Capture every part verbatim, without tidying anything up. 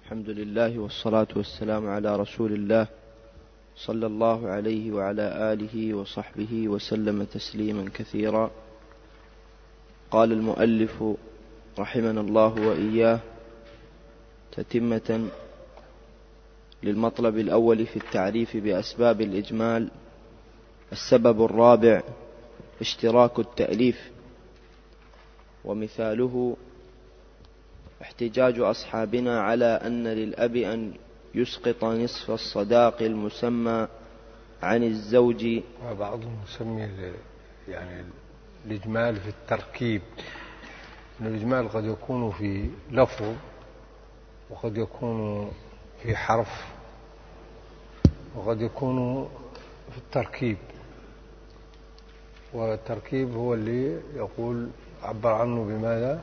الحمد لله والصلاة والسلام على رسول الله صلى الله عليه وعلى آله وصحبه وسلم تسليما كثيرا. قال المؤلف رحمنا الله وإياه تتمة للمطلب الأول في التعريف بأسباب الإجمال. السبب الرابع اشتراك التأليف، ومثاله احتجاج أصحابنا على أن للأب أن يسقط نصف الصداق المسمى عن الزوج. وبعضهم يسمي يعني الإجمال في التركيب، أن الإجمال قد يكون في لفظ وقد يكون في حرف وقد يكون في التركيب، والتركيب هو اللي يقول عبر عنه بماذا؟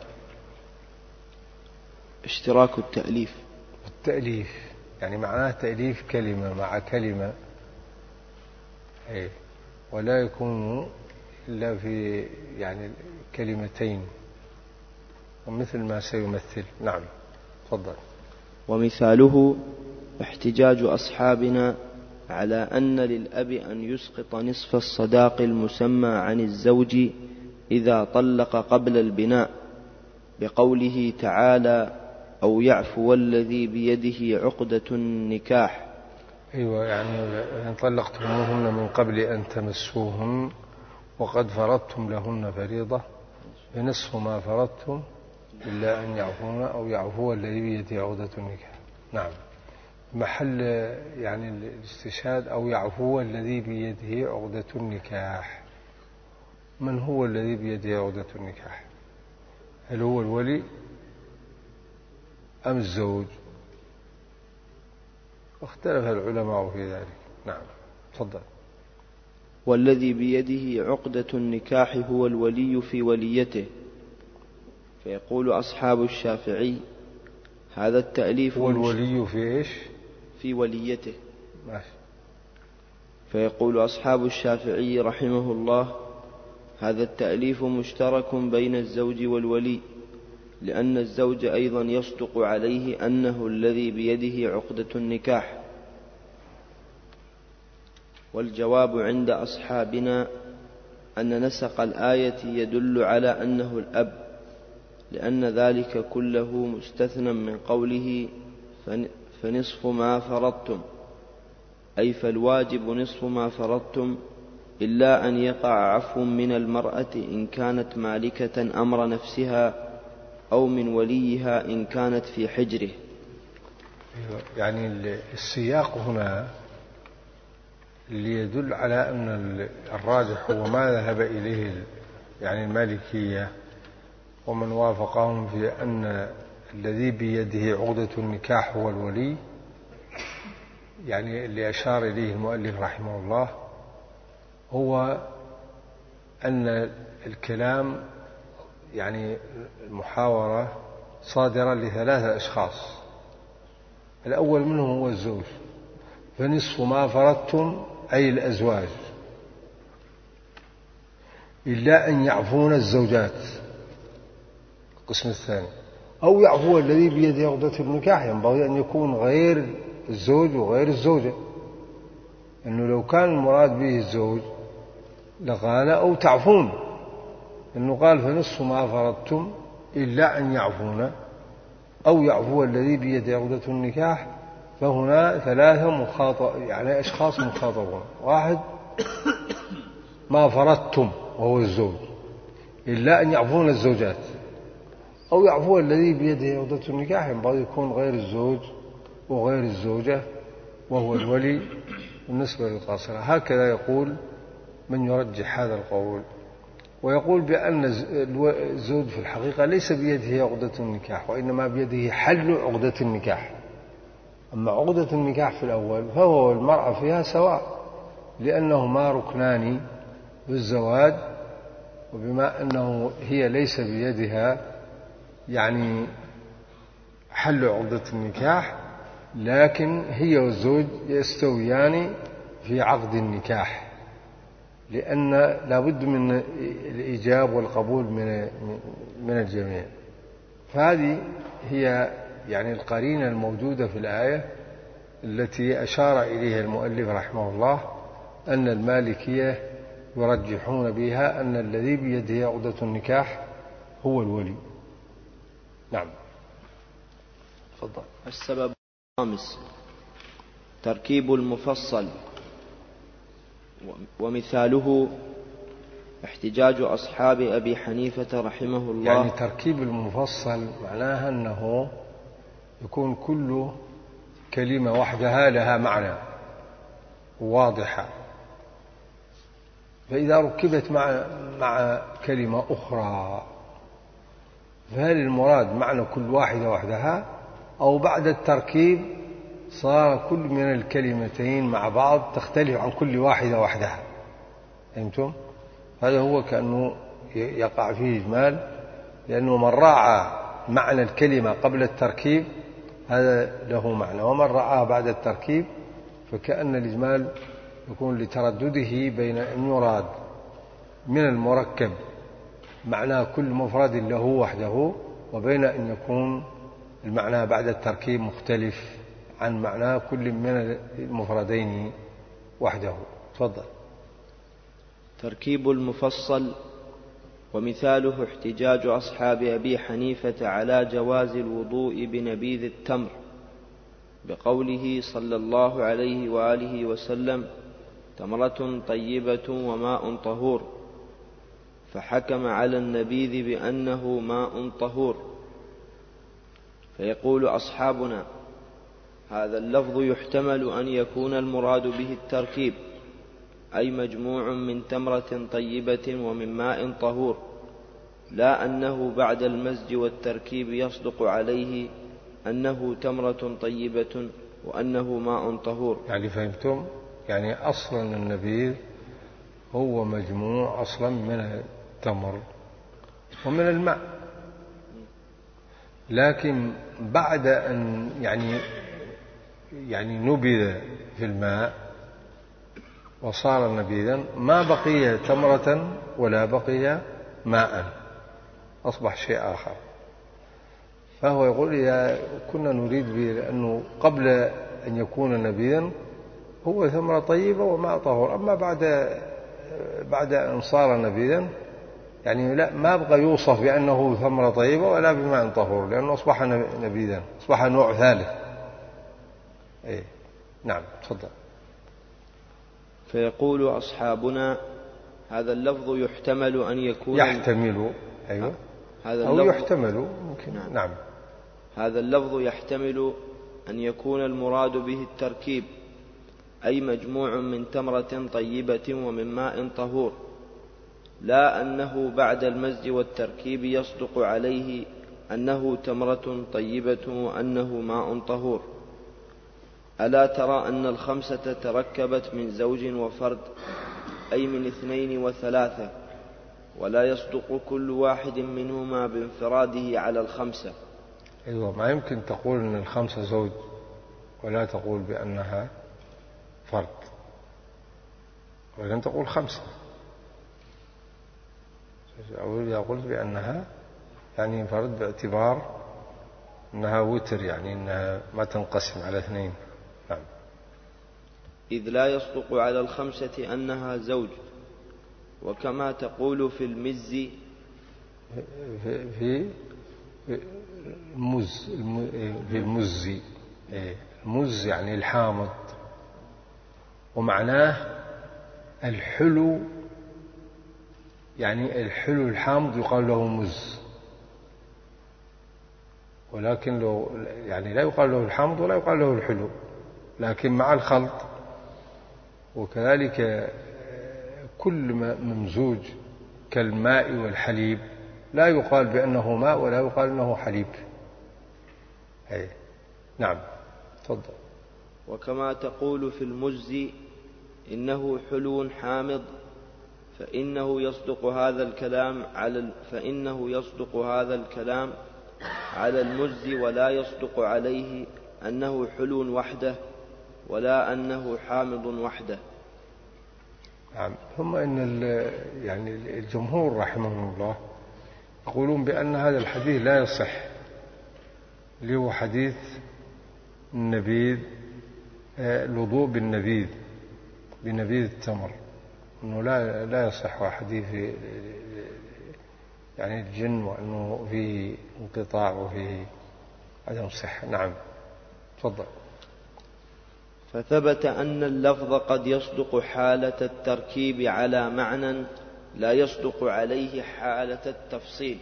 اشتراك التأليف. التأليف يعني معناه تأليف كلمة مع كلمة، أي ولا يكون إلا في يعني كلمتين، ومثل ما سيمثل. نعم تفضل. ومثاله احتجاج أصحابنا على أن للأب أن يسقط نصف الصداق المسمى عن الزوج إذا طلق قبل البناء، بقوله تعالى أو يعفو الذي بيده عقدة النكاح. أيوة، يعني إن طلقتموهن من قبل أن تمسوهن وقد فرضتم لهن فريضة فنصف ما فرضتم إلا أن يعفون أو يعفو الذي بيده عقدة النكاح. نعم، محل يعني الاستشهاد أو يعفو الذي بيده عقدة النكاح. من هو الذي بيده عقدة النكاح؟ هل هو الولي أم الزوج؟ اختلف العلماء في ذلك. نعم تفضل. والذي بيده عقدة النكاح هو الولي في وليته، فيقول أصحاب الشافعي هذا التأليف هو الولي في إيش؟ في وليته. ماشي. فيقول أصحاب الشافعي رحمه الله هذا التأليف مشترك بين الزوج والولي، لأن الزوج أيضا يصدق عليه أنه الذي بيده عقدة النكاح. والجواب عند أصحابنا أن نسق الآية يدل على أنه الأب، لأن ذلك كله مستثنى من قوله فنصف ما فرضتم، أي فالواجب نصف ما فرضتم إلا أن يقع عفو من المرأة إن كانت مالكة أمر نفسها أو من وليها إن كانت في حجره. يعني السياق هنا اللي يدل على أن الراجح هو ما ذهب إليه يعني المالكية ومن وافقهم في أن الذي بيده عقدة النكاح هو الولي، يعني اللي أشار إليه المؤلف رحمه الله هو أن الكلام يعني المحاورة صادرة لثلاثة أشخاص. الأول منهم هو الزوج، فنصف ما فرضتم أي الأزواج إلا أن يعفون الزوجات. القسم الثاني أو يعفو الذي بيده عقدة النكاح، ينبغي أن يكون غير الزوج وغير الزوجة، إنه لو كان المراد به الزوج لقال أو تعفون، إنه قال فنصف ما فرضتم إلا أن يعفون أو يعفو الذي بيده عقدة النكاح. فهنا ثلاثة مخاطب يعني أشخاص مخاطبون، واحد ما فرضتم وهو الزوج إلا أن يعفون الزوجات، أو يعفو الذي بيده عقدة النكاح ينبغي يكون غير الزوج وغير الزوجة وهو الولي بالنسبة للقاصرة. هكذا يقول من يرجح هذا القول، ويقول بأن الزوج في الحقيقة ليس بيده عقدة النكاح، وإنما بيده حل عقدة النكاح. أما عقدة النكاح في الأول فهو والمرأة فيها سواء، لأنهما ركنان بالزواج، وبما أنه هي ليس بيدها يعني حل عقدة النكاح، لكن هي والزوج يستويان في عقد النكاح، لأن لابد من الإيجاب والقبول من من الجميع. فهذه هي يعني القرينة الموجودة في الآية التي أشار إليها المؤلف رحمه الله أن المالكية يرجحون بها أن الذي بيده عقدة النكاح هو الولي. نعم. تفضل. السبب الخامس تركيب المفصل، ومثاله احتجاج أصحاب أبي حنيفة رحمه الله. يعني تركيب المفصل معناها أنه يكون كل كلمة وحدها لها معنى واضحة، فإذا ركبت مع مع كلمة أخرى فهل المراد معنى كل واحدة وحدها، أو بعد التركيب صار كل من الكلمتين مع بعض تختلف عن كل واحدة وحدها؟ فهمتم؟ هذا هو كأنه يقع فيه إجمال، لأنه من راعى معنى الكلمة قبل التركيب هذا له معنى، ومن رعاه بعد التركيب فكأن الإجمال يكون لتردده بين أن يراد من المركب معنى كل مفرد له وحده، وبين أن يكون المعنى بعد التركيب مختلف عن معنى كل من المفردين وحده. تفضل. تركيب المفصل، ومثاله احتجاج أصحاب أبي حنيفة على جواز الوضوء بنبيذ التمر بقوله صلى الله عليه وآله وسلم: تمرة طيبة وماء طهور، فحكم على النبيذ بأنه ماء طهور. فيقول أصحابنا: هذا اللفظ يحتمل أن يكون المراد به التركيب، أي مجموع من تمرة طيبة ومن ماء طهور، لا أنه بعد المزج والتركيب يصدق عليه أنه تمرة طيبة وأنه ماء طهور. يعني فهمتم؟ يعني أصلا النبيذ هو مجموع أصلا من التمر ومن الماء، لكن بعد أن يعني يعني نبذ في الماء وصار نبيذا ما بقي تمرة ولا بقي ماء، أصبح شيء آخر. فهو يقول إذا كنا نريد به لأنه قبل أن يكون نبيذا هو ثمرة طيبة وماء طهور، أما بعد بعد أن صار نبيذا يعني لا ما بقى يوصف بأنه ثمرة طيبة ولا بماء طهور، لأنه أصبح نبيذا، أصبح نوع ثالث. إيه. نعم. تفضل. فيقول أصحابنا: هذا اللفظ يحتمل أن يكون يحتمل أيوة هذا أو يحتمل ممكن. نعم. نعم. هذا اللفظ يحتمل أن يكون المراد به التركيب، أي مجموع من تمرة طيبة ومن ماء طهور، لا أنه بعد المزج والتركيب يصدق عليه أنه تمرة طيبة وأنه ماء طهور. ألا ترى أن الخمسة تركبت من زوج وفرد، أي من اثنين وثلاثة، ولا يصدق كل واحد منهما بانفراده على الخمسة. أيوة، ما يمكن تقول أن الخمسة زوج ولا تقول بأنها فرد، ولكن تقول خمسة. أو إذا قلت بأنها يعني فرد باعتبار أنها وتر، يعني أنها ما تنقسم على اثنين. نعم. إذ لا يصدق على الخمسة أنها زوج، وكما تقول في المز في في المز في المز المز يعني الحامض، ومعناه الحلو، يعني الحلو الحامض يقال له مز، ولكن لو يعني لا يقال له الحامض ولا يقال له الحلو، لكن مع الخلط. وكذلك كل ممزوج كالماء والحليب لا يقال بأنه ماء ولا يقال أنه حليب. أي. نعم. تفضل. وكما تقول في المز إنه حلو حامض، فإنه يصدق هذا الكلام على فإنه يصدق هذا الكلام على المز، ولا يصدق عليه أنه حلو وحده ولا أنه حامض وحده. نعم. ثم إن يعني الجمهور رحمهم الله يقولون بأن هذا الحديث لا يصح، اللي هو حديث النبيذ، الوضوء بالنبيذ، بنبيذ التمر، أنه لا لا يصح حديث يعني الجن، وأنه فيه انقطاع وفيه عدم صحة. نعم تفضل. فثبت أن اللفظ قد يصدق حالة التركيب على معنى لا يصدق عليه حالة التفصيل،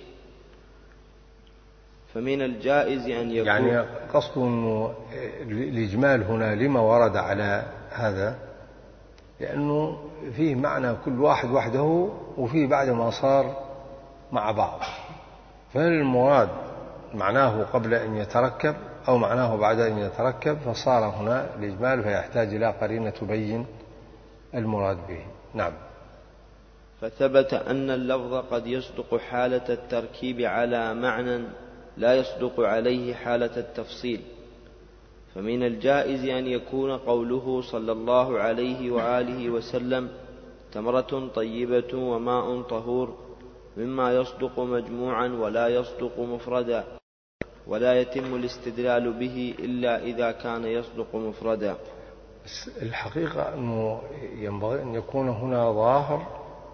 فمن الجائز أن يكون يعني قصده أنه الإجمال هنا لما ورد على هذا، لأنه فيه معنى كل واحد وحده، وفيه بعد ما صار مع بعض، فهل المراد معناه قبل أن يتركب أو معناه بعد أن يتركب؟ فصار هنا الإجمال فيحتاج إلى قرينة تبين المراد به. نعم. فثبت أن اللفظ قد يصدق حالة التركيب على معنى لا يصدق عليه حالة التفصيل، فمن الجائز أن يكون قوله صلى الله عليه وآله وسلم تمرة طيبة وماء طهور مما يصدق مجموعا ولا يصدق مفردا، ولا يتم الاستدلال به إلا إذا كان يصدق مفردا. الحقيقة أنه ينبغي أن يكون هنا ظاهر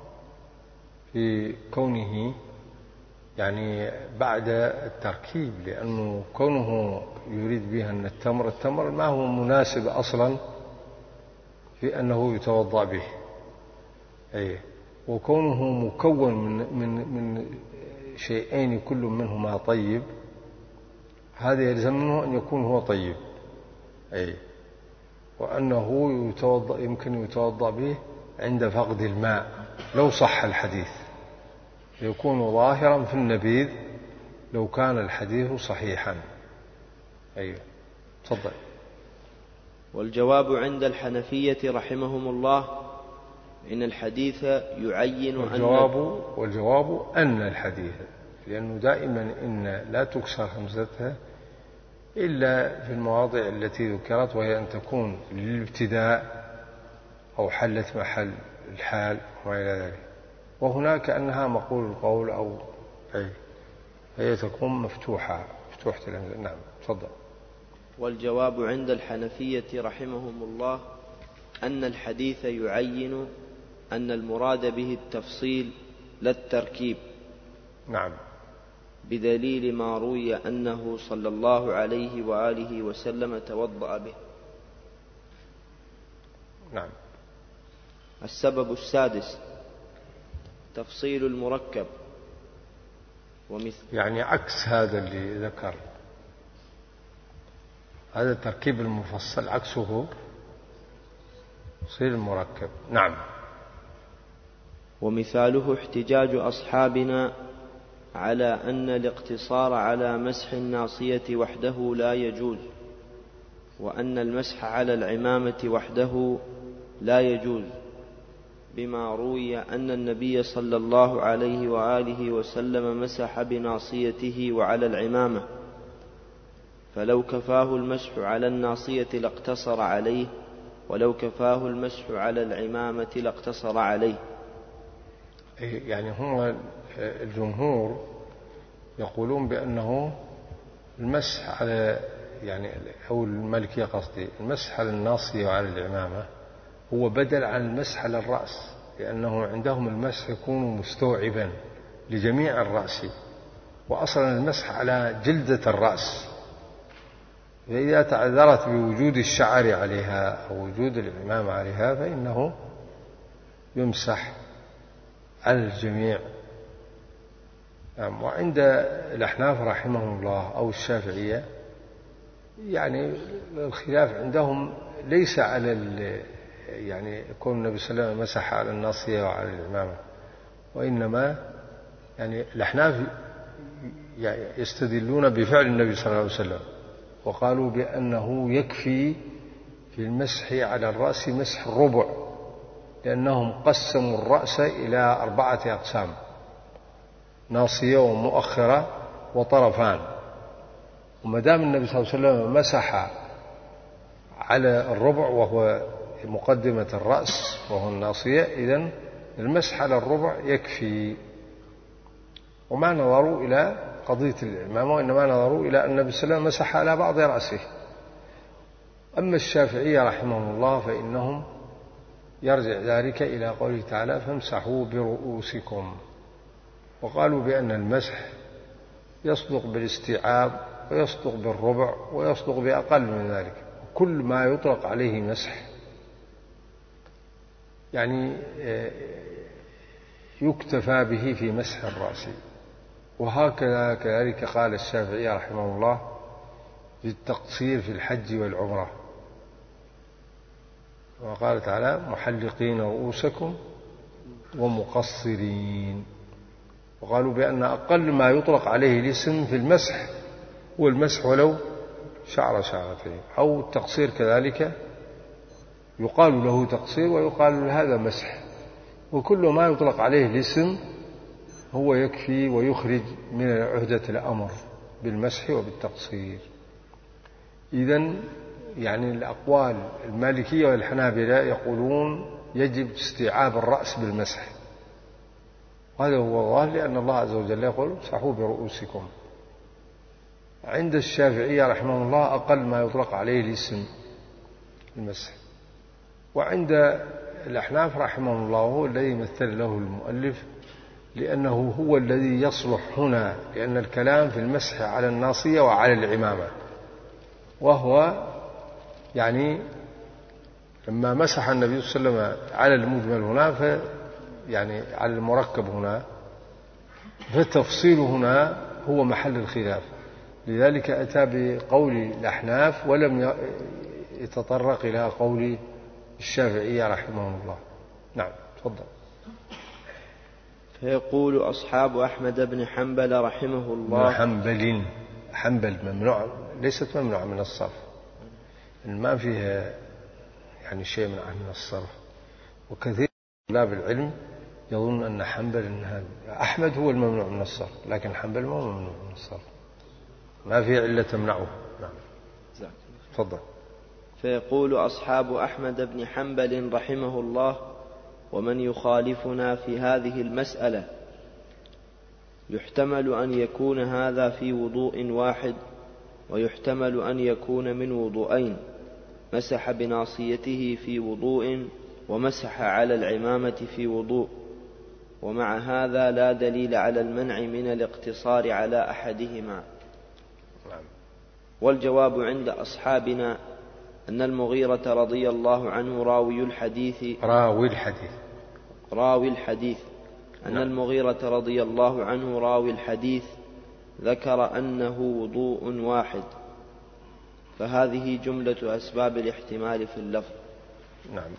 في كونه يعني بعد التركيب، لأنه كونه يريد بها أن التمر التمر ما هو مناسب أصلا في أنه يتوضأ به، أي وكونه مكون من من من شيئين كل منهما طيب، هذا يلزم منه أن يكون هو طيب، أي وأنه يتوضأ يمكن يتوضأ به عند فقد الماء لو صح الحديث، يكون ظاهرا في النبيذ لو كان الحديث صحيحا. أيوة تفضل. والجواب عند الحنفية رحمهم الله إن الحديث يعين والجواب أن والجواب أن الحديث، لأنه دائما إن لا تكسر همزتها إلا في المواضع التي ذكرت، وهي أن تكون للابتداء أو حلت محل الحال وما إلى ذلك، وهناك أنها مقول القول أو أي هي تكون مفتوحة مفتوحة الهمزة. نعم تفضل. والجواب عند الحنفية رحمهم الله أن الحديث يعين أن المراد به التفصيل لا التركيب. نعم. بدليل ما روي أنه صلى الله عليه وآله وسلم توضأ به. نعم. السبب السادس تفصيل المركب، ومثل يعني عكس هذا اللي ذكر، هذا التركيب المفصل عكسه تفصيل المركب. نعم. ومثاله احتجاج أصحابنا على أن الاقتصار على مسح الناصية وحده لا يجوز، وأن المسح على العمامة وحده لا يجوز، بما روي أن النبي صلى الله عليه وآله وسلم مسح بناصيته وعلى العمامة، فلو كفاه المسح على الناصية لاقتصر عليه، ولو كفاه المسح على العمامة لاقتصر عليه. يعني هم الجمهور يقولون بأنه المسح على يعني أو المالكية قصدي المسح على الناصية وعلى العمامة هو بدل عن المسح على الرأس، لأنه عندهم المسح يكون مستوعبا لجميع الرأس، وأصلا المسح على جلدة الرأس، فإذا تعذرت بوجود الشعر عليها أو وجود العمامة عليها فإنه يمسح على الجميع. وعند الأحناف رحمهم الله أو الشافعية يعني الخلاف عندهم ليس على يعني كون النبي صلى الله عليه وسلم مسح على الناصية وعلى العمامة، وإنما يعني الأحناف يستدلون بفعل النبي صلى الله عليه وسلم، وقالوا بأنه يكفي في المسح على الرأس مسح الربع، لأنهم قسموا الرأس إلى أربعة أقسام: ناصية ومؤخرة وطرفان، وما دام النبي صلى الله عليه وسلم مسح على الربع وهو مقدمة الرأس وهو الناصية، إذن المسح على الربع يكفي. وما نظروا إلى قضية العمامة، وإنما نظروا إلى أن النبي صلى الله عليه وسلم مسح على بعض رأسه. أما الشافعية رحمهم الله فإنهم يرجع ذلك إلى قوله تعالى فامسحوا برؤوسكم، وقالوا بأن المسح يصدق بالاستيعاب ويصدق بالربع ويصدق بأقل من ذلك، كل ما يطلق عليه مسح يعني يكتفى به في مسح الرأس. وهكذا كذلك قال الشافعي رحمه الله في التقصير في الحج والعمرة، وقال تعالى محلقين رؤوسكم ومقصرين. وقالوا بأن أقل ما يطلق عليه الاسم في المسح هو المسح ولو شعر شعرتين، أو التقصير كذلك يقال له تقصير ويقال هذا مسح، وكل ما يطلق عليه الاسم هو يكفي ويخرج من عهدة الأمر بالمسح وبالتقصير. إذن يعني الأقوال المالكية والحنابلة يقولون يجب استيعاب الرأس بالمسح، وهذا هو الظاهر لأن الله عز وجل يقول امسحوا برؤوسكم. عند الشافعية رحمه الله أقل ما يطلق عليه الاسم المسح. وعند الأحناف رحمه الله هو الذي مثل له المؤلف، لأنه هو الذي يصلح هنا، لأن الكلام في المسح على الناصية وعلى العمامة، وهو يعني لما مسح النبي صلى الله عليه وسلم على المجمل هنا ف يعني على المركب هنا، فالتفصيل هنا هو محل الخلاف، لذلك أتى بقول الأحناف ولم يتطرق إلى قول الشافعية رحمه الله. نعم تفضل. فيقول أصحاب أحمد بن حنبل رحمه الله حنبل حنبل ممنوع، ليست ممنوعة من الصرف، ما فيها يعني شيء من من الصرف، وكثير من طلاب العلم يظن أن حنبل إنها أحمد هو الممنوع من الصرف، لكن حنبل ما هو ممنوع من الصرف، ما في علة تمنعه. نعم تفضل. فيقول أصحاب أحمد بن حنبل رحمه الله ومن يخالفنا في هذه المسألة يحتمل أن يكون هذا في وضوء واحد، ويحتمل أن يكون من وضوءين، مسح بناصيته في وضوء ومسح على العمامة في وضوء، ومع هذا لا دليل على المنع من الاقتصار على أحدهما. والجواب عند أصحابنا أن المغيرة رضي الله عنه راوي الحديث راوي الحديث راوي الحديث أن نعم. المغيرة رضي الله عنه راوي الحديث ذكر أنه وضوء واحد، فهذه جملة أسباب الاحتمال في اللفظ. نعم.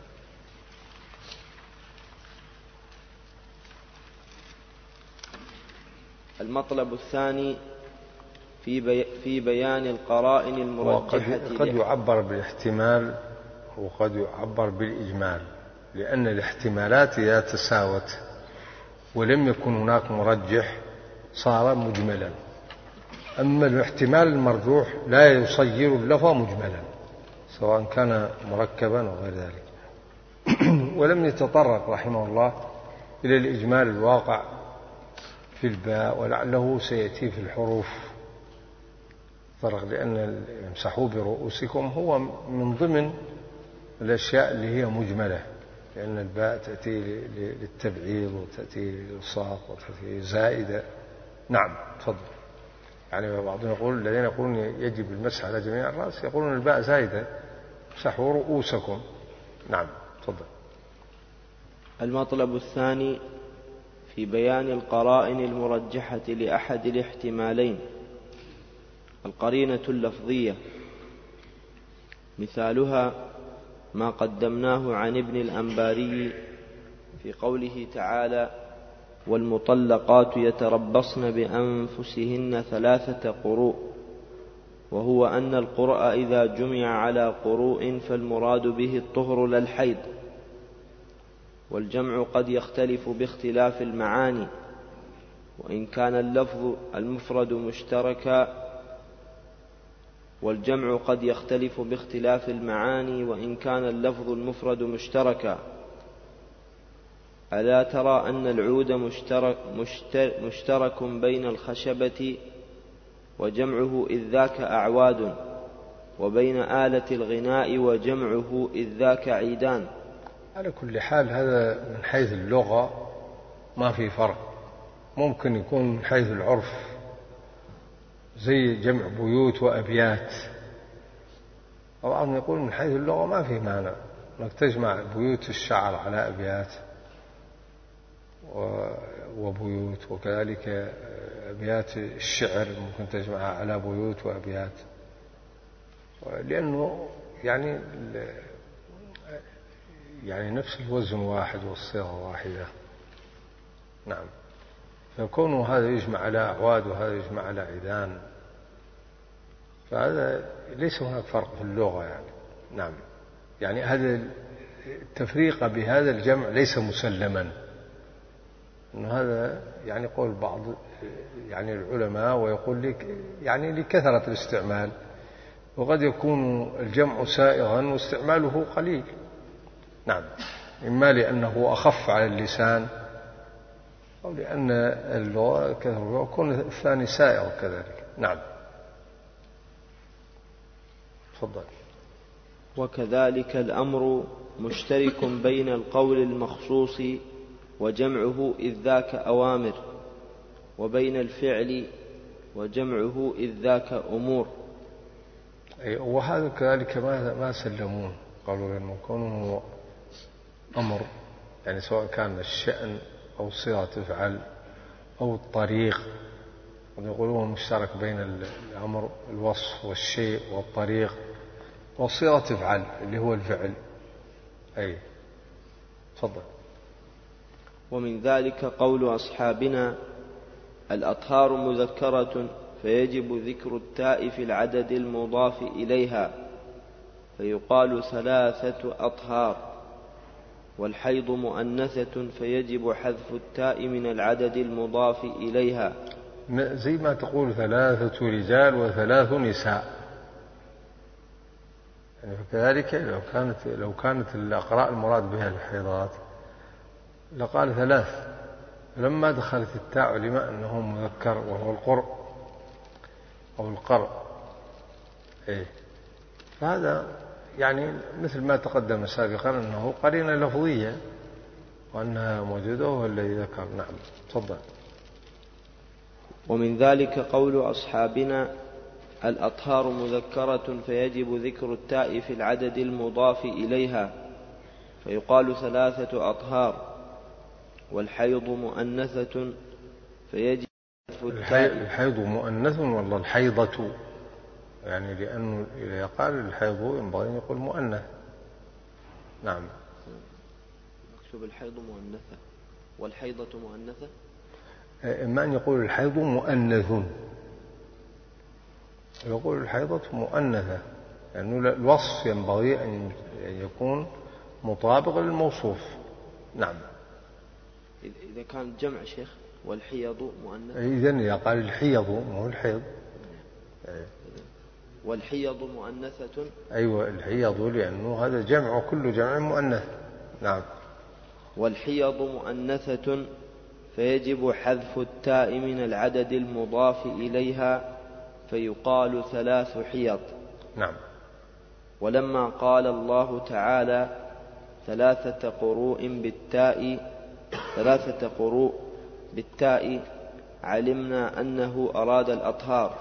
المطلب الثاني في, بي في بيان القرائن المرجحة. وقد قد يعبر بالاحتمال وقد يعبر بالإجمال، لأن الاحتمالات إذا تساوت ولم يكن هناك مرجح صار مجملا، أما الاحتمال المرجوح لا يصير اللفظ مجملا سواء كان مركبا أو غير ذلك. ولم يتطرق رحمه الله إلى الإجمال الواقع في الباء، ولعله سيأتي في الحروف فرق، لأن امسحوا برؤوسكم هو من ضمن الأشياء اللي هي مجملة، لأن الباء تأتي للتبعيض وتأتي للصاق وتأتي زائدة. نعم تفضل. يعني بعضهم يقول الذين يقولون يجب المسح على جميع الرأس يقولون الباء زائدة، امسحوا رؤوسكم. نعم تفضل. المطلب الثاني في بيان القرائن المرجحة لأحد الاحتمالين. القرينة اللفظية مثالها ما قدمناه عن ابن الأنباري في قوله تعالى والمطلقات يتربصن بأنفسهن ثلاثة قروء، وهو أن القرء إذا جمع على قروء فالمراد به الطهر لا الحيض، والجمع قد يختلف باختلاف المعاني، وإن كان اللفظ المفرد مشتركا والجمع قد يختلف باختلاف المعاني وإن كان اللفظ المفرد مشتركا. ألا ترى أن العود مشترك, مشترك بين الخشبة وجمعه إذ ذاك أعواد، وبين آلة الغناء وجمعه إذ ذاك عيدان. على كل حال هذا من حيث اللغة ما في فرق، ممكن يكون من حيث العرف زي جمع بيوت وأبيات، طبعا يقول من حيث اللغة ما في معنى أنك تجمع بيوت الشعر على أبيات وبيوت، وكذلك أبيات الشعر ممكن تجمعها على بيوت وأبيات، لأنه يعني يعني نفس الوزن واحد والصيغة واحدة. نعم، فكونه هذا يجمع على أعواد وهذا يجمع على عيدان، فهذا ليس هناك فرق في اللغة يعني. نعم، يعني هذا التفريق بهذا الجمع ليس مسلما، إنه هذا يعني قول بعض يعني العلماء، ويقول لك يعني لكثرة الاستعمال، وقد يكون الجمع سائغا واستعماله قليل. نعم، إما لأنه أخف على اللسان، أو لأن اللغة كثيرة ويكون الثاني سائغ كذلك. نعم، تفضل. وكذلك الأمر مشترك بين القول المخصوص وجمعه إذ ذاك أوامر، وبين الفعل وجمعه إذ ذاك أمور. وهذا كذلك ما ما سلمون، قالوا إنه كونه أمر يعني سواء كان الشأن أو صيغة تفعل أو الطريق، يقولون مشترك بين الأمر الوصف والشيء والطريق والصيغة تفعل اللي هو الفعل. أي تفضل. ومن ذلك قول أصحابنا: الأطهار مذكرة فيجب ذكر التاء في العدد المضاف إليها، فيقال ثلاثة أطهار. والحيض مؤنثة فيجب حذف التاء من العدد المضاف إليها، زي ما تقول ثلاثة رجال وثلاث نساء. يعني كذلك لو كانت لو كانت الأقراء المراد بها الحيضات لقال ثلاث، لما دخلت التاء علم أنه مذكر وهو القرء أو القرء. إيه، هذا يعني مثل ما تقدم سابقا أنه قرينة لفظية وأنها موجودة وهو الذي ذكر. نعم، تفضل. ومن ذلك قول أصحابنا: الأطهار مذكرة فيجب ذكر التاء في العدد المضاف إليها، فيقال ثلاثة أطهار. والحيض مؤنثة فيجب حذف التاء. الحيض مؤنث ولا الحيضة؟ يعني لأنه إذا قال الحيض ينبغي أن يقول مؤنث. نعم، مكتوب الحيض مؤنثة والحيضة مؤنثة. إما أن يقول الحيض مؤنث، يقول الحيضة مؤنثة، لأنه يعني الوصف ينبغي أن يكون مطابق للموصوف. نعم، إذا كان جمع شيخ والحيض مؤنث، إذن إذا قال الحيض مو الحيض. والحيض مؤنثة. أيوة، الحيض لأنه هذا جمع، كل جمع مؤنث. نعم. والحيض مؤنثة فيجب حذف التاء من العدد المضاف إليها، فيقال ثلاث حيض. نعم. ولما قال الله تعالى: ثلاثة قروء بالتاء ثلاثة قروء بالتاء، علمنا أنه أراد الأطهار.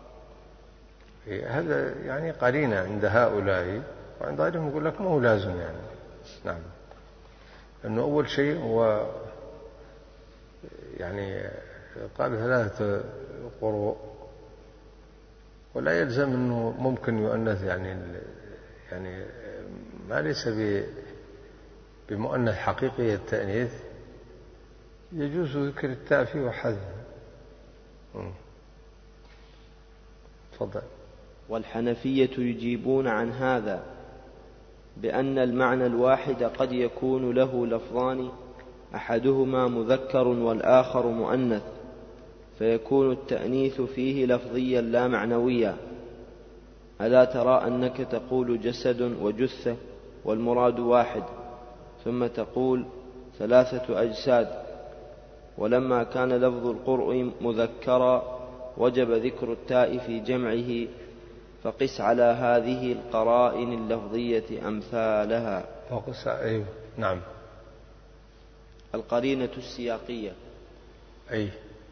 هذا يعني قرينة عند هؤلاء، وعند غيرهم يقول لك ما هو لازم يعني. نعم، لأنه أول شيء هو يعني قال ثلاثة قروء، ولا يلزم أنه ممكن يؤنث، يعني يعني ما ليس بمؤنث حقيقي التأنيث، يجوز ذكر التاء فيه وحذفه. تفضل. والحنفية يجيبون عن هذا بأن المعنى الواحد قد يكون له لفظان، أحدهما مذكر والآخر مؤنث، فيكون التأنيث فيه لفظيا لا معنويا. ألا ترى أنك تقول جسد وجثة والمراد واحد، ثم تقول ثلاثة أجساد. ولما كان لفظ القرء مذكرا وجب ذكر التاء في جمعه، فقس على هذه القرائن اللفظية أمثالها. فقس أيوه نعم. القرينة السياقية أي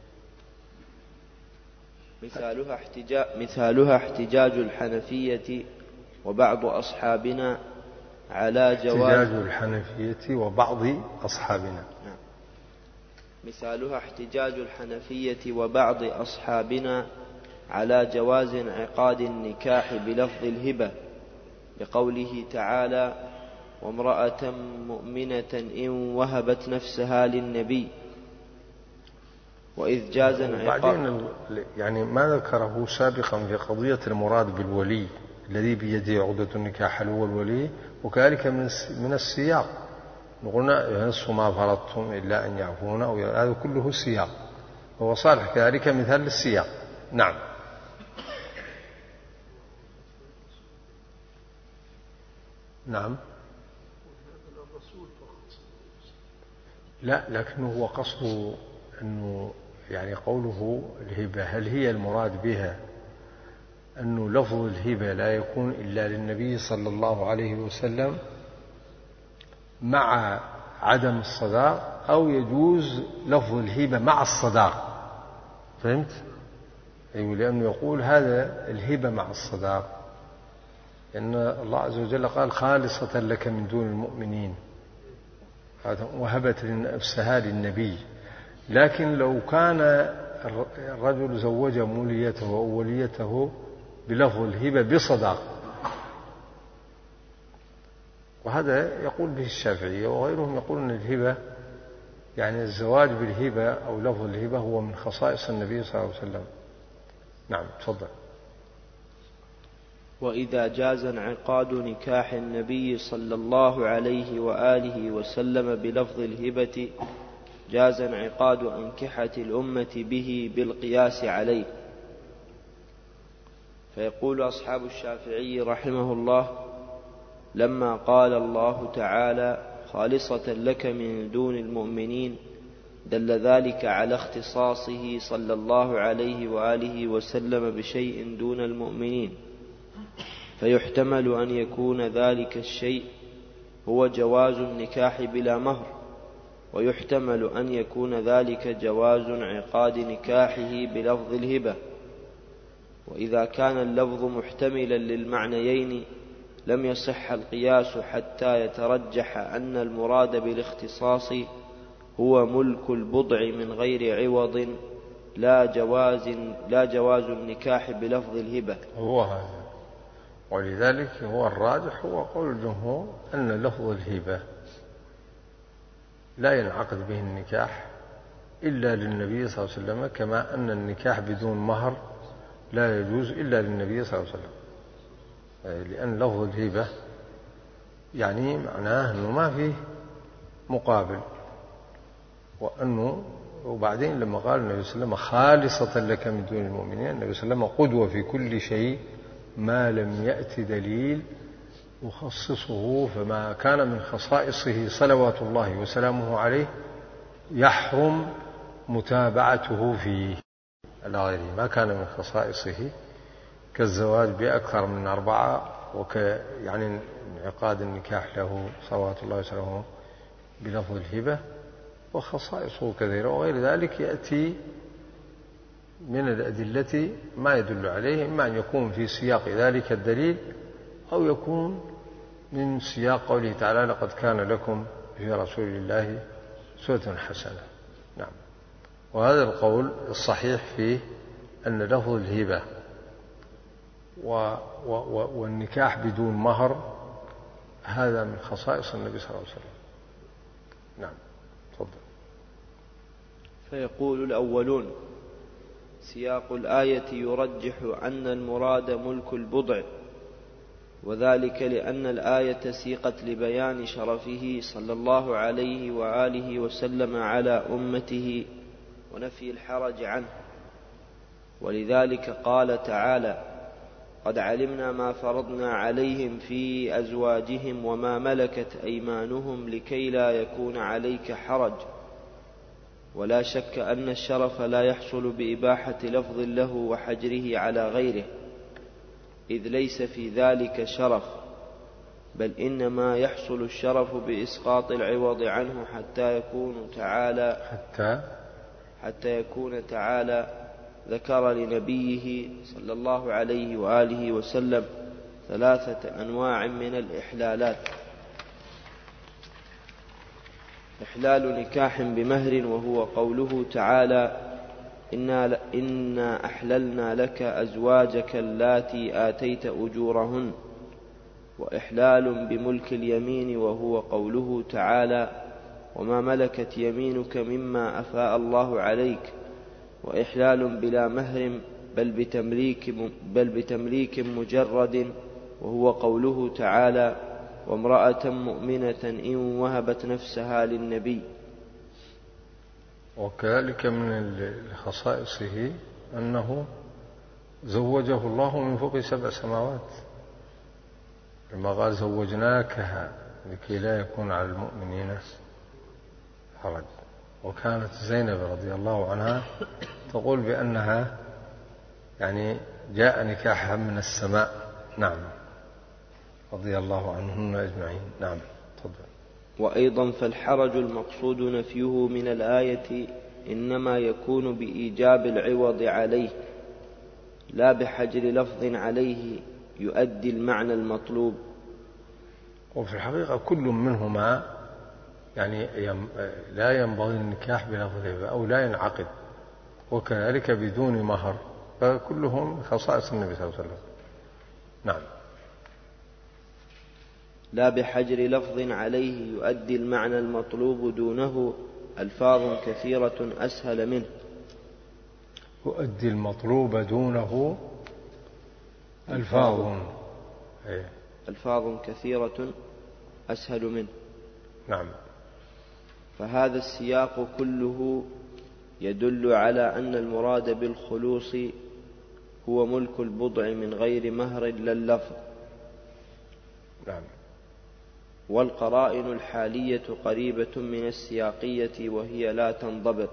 مثالها احتجاج, مثالها احتجاج الحنفية وبعض أصحابنا على جواز احتجاج الحنفية وبعض أصحابنا نعم. مثالها احتجاج الحنفية وبعض أصحابنا على جواز انعقاد النكاح بلفظ الهبة، بقوله تعالى: وامرأة مؤمنة إن وهبت نفسها للنبي. وإذ جاز انعقاد بعدين يعني ما ذكره سابقا في قضية المراد بالولي الذي بيده عقدة النكاح هو الولي، وكذلك من السياق قلنا نصف ما فرضتم إلا أن يعفون، أو هذا كله السياق، وهو صالح كذلك مثال للسياق. نعم. نعم لا، لكنه هو قصده أنه يعني قوله الهبة هل هي المراد بها أنه لفظ الهبة لا يكون إلا للنبي صلى الله عليه وسلم مع عدم الصداق، أو يجوز لفظ الهبة مع الصداق؟ فهمت؟ أيوة، لأنه يقول هذا الهبة مع الصداق، لأن الله عز وجل قال خالصة لك من دون المؤمنين، وهبت نفسها للنبي. لكن لو كان الرجل زوج موليته أو وليته بلفظ الهبة بصداق، وهذا يقول به الشافعية وغيرهم، يقولون الهبة يعني الزواج بالهبة أو لفظ الهبة هو من خصائص النبي صلى الله عليه وسلم. نعم تفضل. وإذا جاز انعقاد نكاح النبي صلى الله عليه وآله وسلم بلفظ الهبة، جاز انعقاد أنكحة الأمة به بالقياس عليه. فيقول أصحاب الشافعي رحمه الله: لما قال الله تعالى خالصة لك من دون المؤمنين، دل ذلك على اختصاصه صلى الله عليه وآله وسلم بشيء دون المؤمنين، فيحتمل أن يكون ذلك الشيء هو جواز النكاح بلا مهر، ويحتمل أن يكون ذلك جواز انعقاد نكاحه بلفظ الهبة. وإذا كان اللفظ محتملا للمعنيين لم يصح القياس حتى يترجح أن المراد بالاختصاص هو ملك البضع من غير عوض، لا جواز, لا جواز النكاح بلفظ الهبة. هو هذا، ولذلك هو الراجح هو قول الجمهور أن لفظ الهبة لا ينعقد به النكاح إلا للنبي صلى الله عليه وسلم، كما أن النكاح بدون مهر لا يجوز إلا للنبي صلى الله عليه وسلم، لأن لفظ الهبة يعني معناه أنه ما فيه مقابل، وأنه وبعدين لما قال النبي صلى الله عليه وسلم خالصة لك من دون المؤمنين، النبي صلى الله عليه وسلم قدوة في كل شيء ما لم يأتي دليل يخصصه، فما كان من خصائصه صلوات الله وسلامه عليه يحرم متابعته فيه على غيره، ما كان من خصائصه كالزواج بأكثر من أربعة، وك يعني انعقاد النكاح له صلوات الله وسلامه بلفظ الهبة، وخصائصه كثيرة، وغير ذلك يأتي من الأدلة ما يدل عليه، إما أن يكون في سياق ذلك الدليل أو يكون من سياق قوله تعالى لقد كان لكم في رسول الله أسوة حسنة. نعم. وهذا القول الصحيح فيه أن لفظ الهبة و و و والنكاح بدون مهر هذا من خصائص النبي صلى الله عليه وسلم. نعم تفضل. فيقول الأولون: سياق الآية يرجح أن المراد ملك البضع، وذلك لأن الآية سيقت لبيان شرفه صلى الله عليه وآله وسلم على أمته ونفي الحرج عنه، ولذلك قال تعالى: قد علمنا ما فرضنا عليهم في أزواجهم وما ملكت أيمانهم لكي لا يكون عليك حرج. ولا شك أن الشرف لا يحصل بإباحة لفظ له وحجره على غيره، إذ ليس في ذلك شرف، بل إنما يحصل الشرف بإسقاط العوض عنه حتى يكون تعالى حتى حتى يكون تعالى ذكر لنبيه صلى الله عليه وآله وسلم ثلاثة أنواع من الإحلالات: إحلال نكاح بمهر، وهو قوله تعالى: إنا, إنا أحللنا لك أزواجك اللاتي آتيت أجورهن، وإحلال بملك اليمين، وهو قوله تعالى: وما ملكت يمينك مما أفاء الله عليك، وإحلال بلا مهر بل بتمليك, بل بتمليك مجرد، وهو قوله تعالى: وامرأة مؤمنة إن وهبت نفسها للنبي. وكذلك من خصائصه أنه زوجه الله من فوق سبع سماوات، لما قال زوجناكها لكي لا يكون على المؤمنين حرج. وكانت زينب رضي الله عنها تقول بأنها يعني جاء نكاحها من السماء. نعم، رضي الله عنهن أجمعين. نعم، تفضل. وأيضا فالحرج المقصود نفيه من الآية إنما يكون بإيجاب العوض عليه، لا بحجر لفظ عليه يؤدي المعنى المطلوب. وفي الحقيقة كل منهما يعني لا ينبغي النكاح بلفظه أو لا ينعقد، وكذلك بدون مهر، فكلهم خصائص النبي صلى الله عليه وسلم. نعم. لا بحجر لفظ عليه يؤدي المعنى المطلوب دونه ألفاظ كثيرة أسهل منه. يؤدي المطلوب دونه ألفاظ ألفاظ كثيرة أسهل منه. نعم. فهذا السياق كله يدل على أن المراد بالخلوص هو ملك البضع من غير مهر لا اللفظ. نعم. والقرائن الحالية قريبة من السياقية وهي لا تنضبط.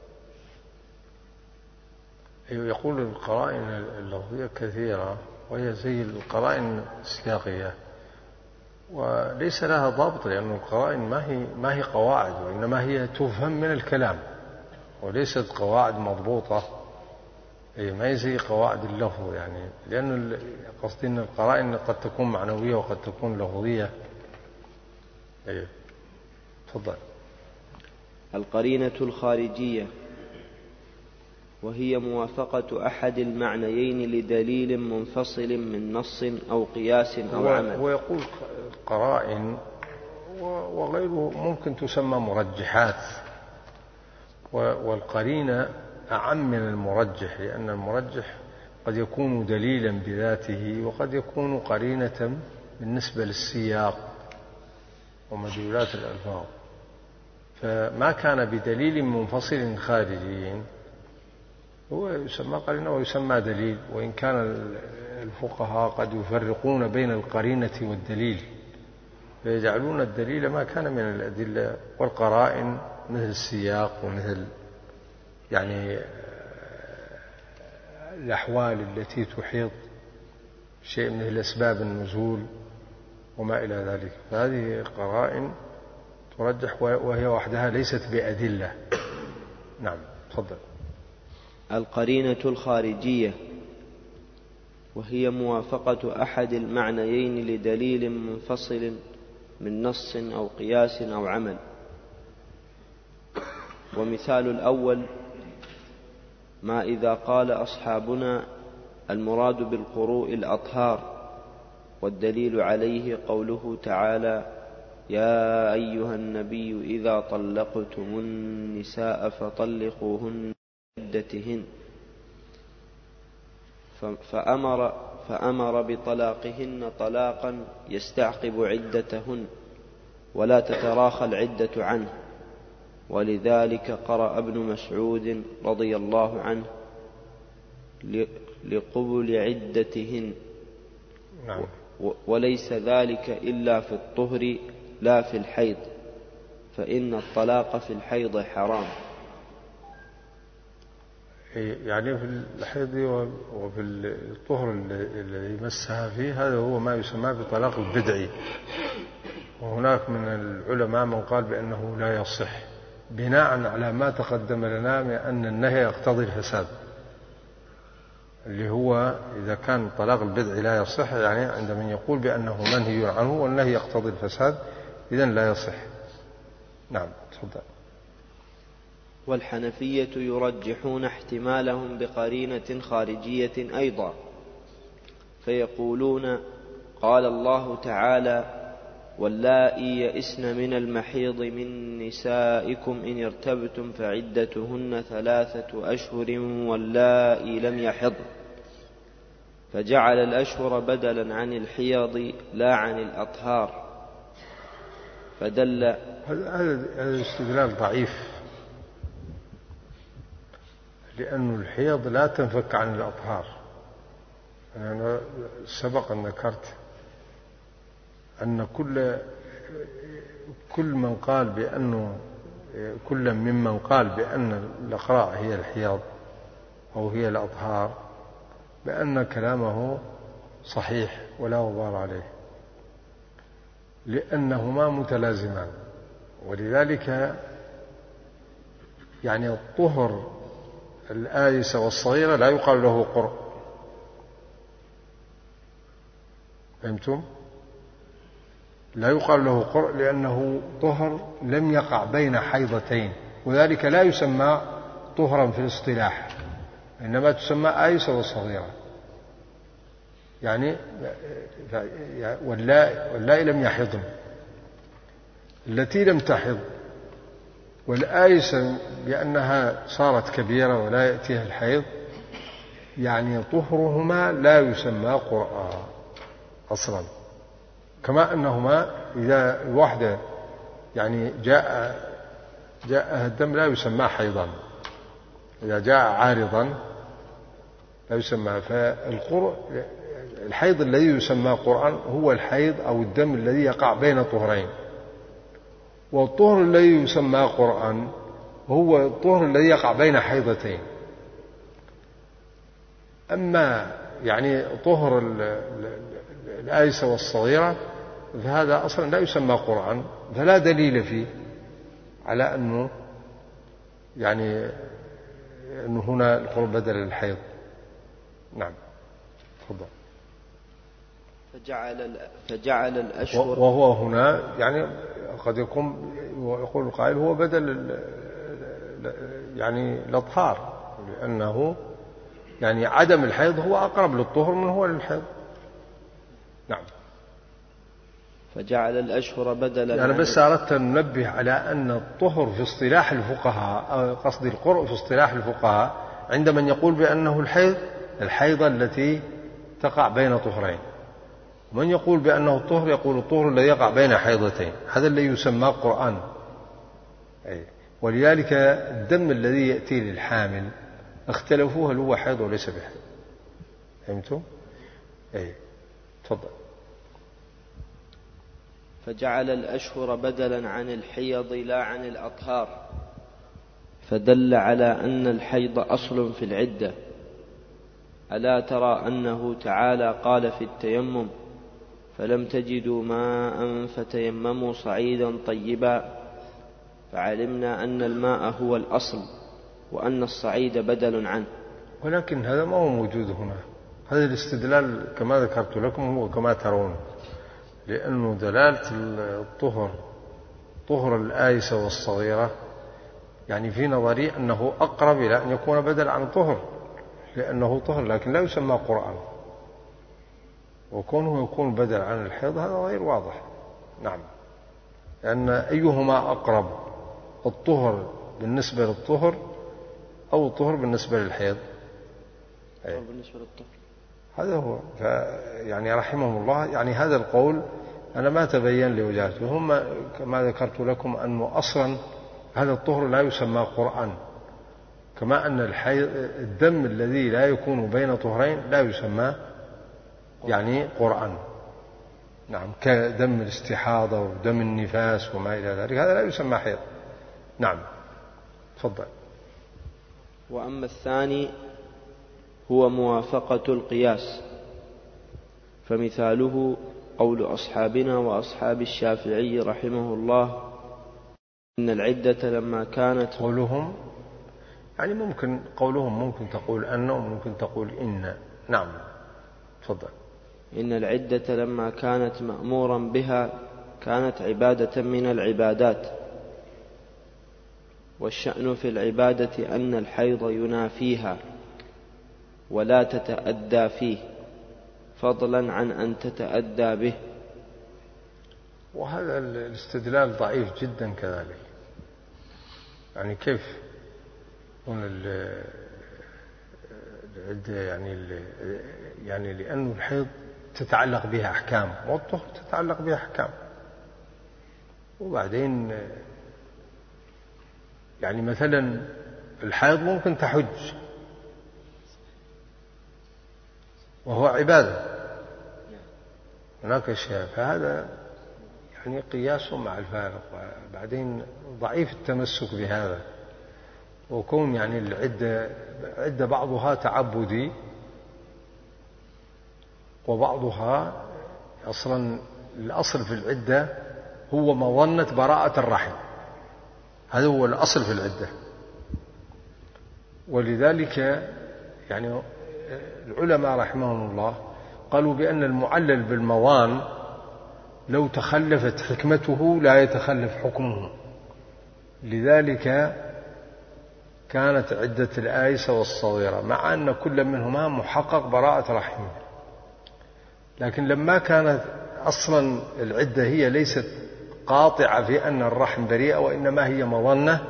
يقول القرائن اللفظية كثيرة وهي زي القرائن السياقية، وليس لها ضابط، لأن القرائن ما هي ما هي قواعد، وإنما هي تفهم من الكلام وليست قواعد مضبوطة. ما هي زي قواعد اللفظ، يعني لأن قصدي أن القرائن قد تكون معنوية وقد تكون لفظية. أيه. تفضل. القرينة الخارجية، وهي موافقة أحد المعنيين لدليل منفصل من نص أو قياس أو عمل. ويقول قرائن وغيره ممكن تسمى مرجحات، والقرينة أعم من المرجح، لأن المرجح قد يكون دليلا بذاته وقد يكون قرينة بالنسبة للسياق ومدلولات الألفاظ. فما كان بدليل منفصل خارجي هو يسمى قرينة ويسمى دليل، وإن كان الفقهاء قد يفرقون بين القرينة والدليل فيجعلون الدليل ما كان من الأدلة، والقرائن مثل السياق ومثل يعني الأحوال التي تحيط شيء مثل أسباب النزول وما إلى ذلك. فهذه قرائن ترجح وهي وحدها ليست بأدلة. نعم، تفضل. القرينة الخارجية، وهي موافقة أحد المعنيين لدليل منفصل من نص أو قياس أو عمل. ومثال الأول ما إذا قال أصحابنا المراد بالقروء الأطهار، والدليل عليه قوله تعالى: يا أيها النبي إذا طلقتم النساء فطلقوهن عدتهن، فأمر, فأمر بطلاقهن طلاقا يستعقب عدتهن ولا تتراخى العدة عنه. ولذلك قرأ ابن مسعود رضي الله عنه لقبل عدتهن. نعم. وليس ذلك إلا في الطهر لا في الحيض، فإن الطلاق في الحيض حرام. يعني في الحيض وفي الطهر الذي مسها فيه هذا هو ما يسمى بطلاق البدعي. وهناك من العلماء من قال بأنه لا يصح بناء على ما تقدم لنا من أن النهي يقتضي الفساد، اللي هو إذا كان طلاق البدع لا يصح، يعني عند من يقول بأنه منهي عنه والنهي يقتضي الفساد إذن لا يصح. نعم تفضل. والحنفية يرجحون احتمالهم بقرينة خارجية أيضا، فيقولون قال الله تعالى واللائي يئسن من المحيض من نسائكم إن ارتبتم فعدتهن ثلاثة أشهر واللائي لم يحضن، فجعل الأشهر بدلا عن الحيض لا عن الأطهار، فدل. هذا الاستدلال ضعيف، لأن الحيض لا تنفك عن الأطهار. أنا سبق أن ذكرت أن كل كل من قال بأنه كل ممن قال بأن الأقراء هي الحيض أو هي الأطهار بأن كلامه صحيح ولا غبار عليه، لأنهما متلازمان. ولذلك يعني الطهر الآيسة والصغيرة لا يقال له قرء، فهمتم؟ لا يقال له قرء لأنه طهر لم يقع بين حيضتين، وذلك لا يسمى طهرا في الاصطلاح، إنما تسمى آيسة وصغيرة. يعني واللائي لم يحضن، التي لم تحض، والآيسة لأنها صارت كبيرة ولا يأتيها الحيض، يعني طهرهما لا يسمى قرآن أصلا. كما أنهما إذا الواحدة يعني جاء جاءها الدم لا يسمى حيضا، إذا جاء عارضا لا يسمى. فالقرء الحيض الذي يسمى قرآن هو الحيض أو الدم الذي يقع بين طهرين، والطهر الذي يسمى قرآن هو الطهر الذي يقع بين حيضتين. أما يعني طهر الآيسة والصغيرة فهذا أصلا لا يسمى قرآن، فلا دليل فيه على أنه يعني أنه هنا القرء بدل الحيض. نعم تفضل. فجعل فجعل الأشهر، وهو هنا يعني قد يكون يقول القائل هو بدل يعني الأطهار، لأنه يعني عدم الحيض هو أقرب للطهر من هو للحيض. نعم. فجعل الأشهر بدلا. يعني بس أردت أن ننبه على أن الطهر في اصطلاح الفقهاء، قصد القرء في اصطلاح الفقهاء عند من يقول بأنه الحيض الحيضة التي تقع بين طهرين، ومن يقول بأنه الطهر يقول الطهر الذي يقع بين حيضتين، هذا الذي يسمى قرآن. أي. ولذلك الدم الذي يأتي للحامل اختلفوا هل هو حيض وليس بحيض. فهمتم؟ أي. تفضل. فجعل الأشهر بدلا عن الحيض لا عن الأطهار، فدل على أن الحيض أصل في العدة. ألا ترى أنه تعالى قال في التيمم فلم تجدوا ماء فتيمموا صعيدا طيبا، فعلمنا أن الماء هو الأصل وأن الصعيد بدل عنه. ولكن هذا ما هو موجود هنا. هذا الاستدلال كما ذكرت لكم هو كما ترون، لأنه دلالة الطهر طهر الآيسة والصغيرة يعني في نظري أنه أقرب إلى أن يكون بدل عن طهر، لأنه طهر لكن لا يسمى قرآن، وكونه يكون بدل عن الحيض هذا غير واضح. نعم. لأن أيهما أقرب، الطهر بالنسبة للطهر أو الطهر بالنسبة للحيض؟ أي. بالنسبة للطهر هذا هو. يعني رحمه الله يعني هذا القول أنا ما تبين لي وجهته. هم كما ذكرت لكم أنه أصلا هذا الطهر لا يسمى قرآن، كما أن الحيض الدم الذي لا يكون بين طهرين لا يسمى يعني قرآن. نعم. كدم الاستحاضة ودم النفاس وما إلى ذلك هذا لا يسمى حيض. نعم تفضل. وأما الثاني هو موافقة القياس، فمثاله قول أصحابنا وأصحاب الشافعي رحمه الله إن العدة لما كانت قولهم يعني ممكن قولهم ممكن تقول أن وممكن تقول إن. نعم تفضل. إن العدة لما كانت مأمورا بها كانت عبادة من العبادات، والشأن في العبادة أن الحيض ينافيها ولا تتأدى فيه، فضلا عن أن تتأدى به. وهذا الاستدلال ضعيف جدا كذلك. يعني كيف يكون العدة يعني يعني لأن الحيض تتعلق بها أحكام والطهر تتعلق بها أحكام، وبعدين يعني مثلا الحيض ممكن تحج وهو عبادة، هناك أشياء، فهذا يعني قياس مع الفارق. وبعدين ضعيف التمسك بهذا، وكون يعني العدة عدة بعضها تعبدي وبعضها أصلا الأصل في العدة هو مظنة براءة الرحم، هذا هو الأصل في العدة. ولذلك يعني العلماء رحمهم الله قالوا بأن المعلل بالموان لو تخلفت حكمته لا يتخلف حكمه، لذلك كانت عدة الآيسة والصغيرة مع أن كل منهما محقق براءة رحمه. لكن لما كانت أصلا العدة هي ليست قاطعة في أن الرحم بريئة وإنما هي مظنة،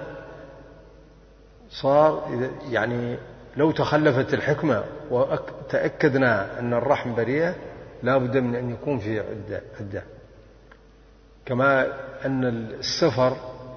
صار يعني لو تخلفت الحكمة وتأكدنا أن الرحم بريئة لا بد من أن يكون في عدة, عدة. كما أن السفر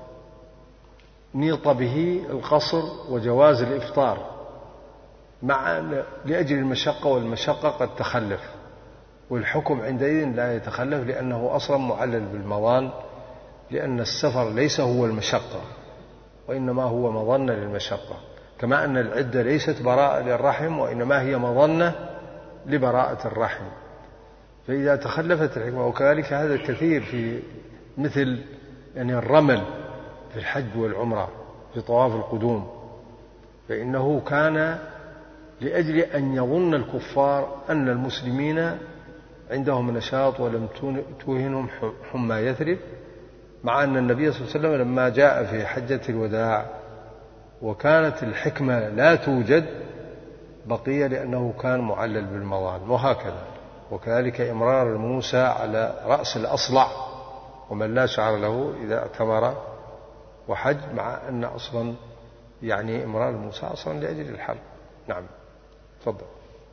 نيط به القصر وجواز الإفطار مع لأجل المشقة، والمشقة قد تخلف، والحكم عندئذ لا يتخلف لأنه أصلا معلل بالموان، لأن السفر ليس هو المشقة وإنما هو مظنة للمشقة، كما أن العدة ليست براءة للرحم وإنما هي مظنة لبراءة الرحم. فإذا تخلفت الحكمة، وكذلك هذا كثير في مثل يعني الرمل في الحج والعمرة في طواف القدوم، فإنه كان لأجل أن يظن الكفار أن المسلمين عندهم نشاط ولم توهنهم حمى يثرب، مع أن النبي صلى الله عليه وسلم لما جاء في حجة الوداع وكانت الحكمة لا توجد بقي لأنه كان معلل بالموان. وهكذا وكذلك إمرار موسى على رأس الأصلع ومن لا شعر له إذا اعتمر وحج، مع أن أصلا يعني إمرار موسى أصلا لأجل الحرب. نعم تفضل.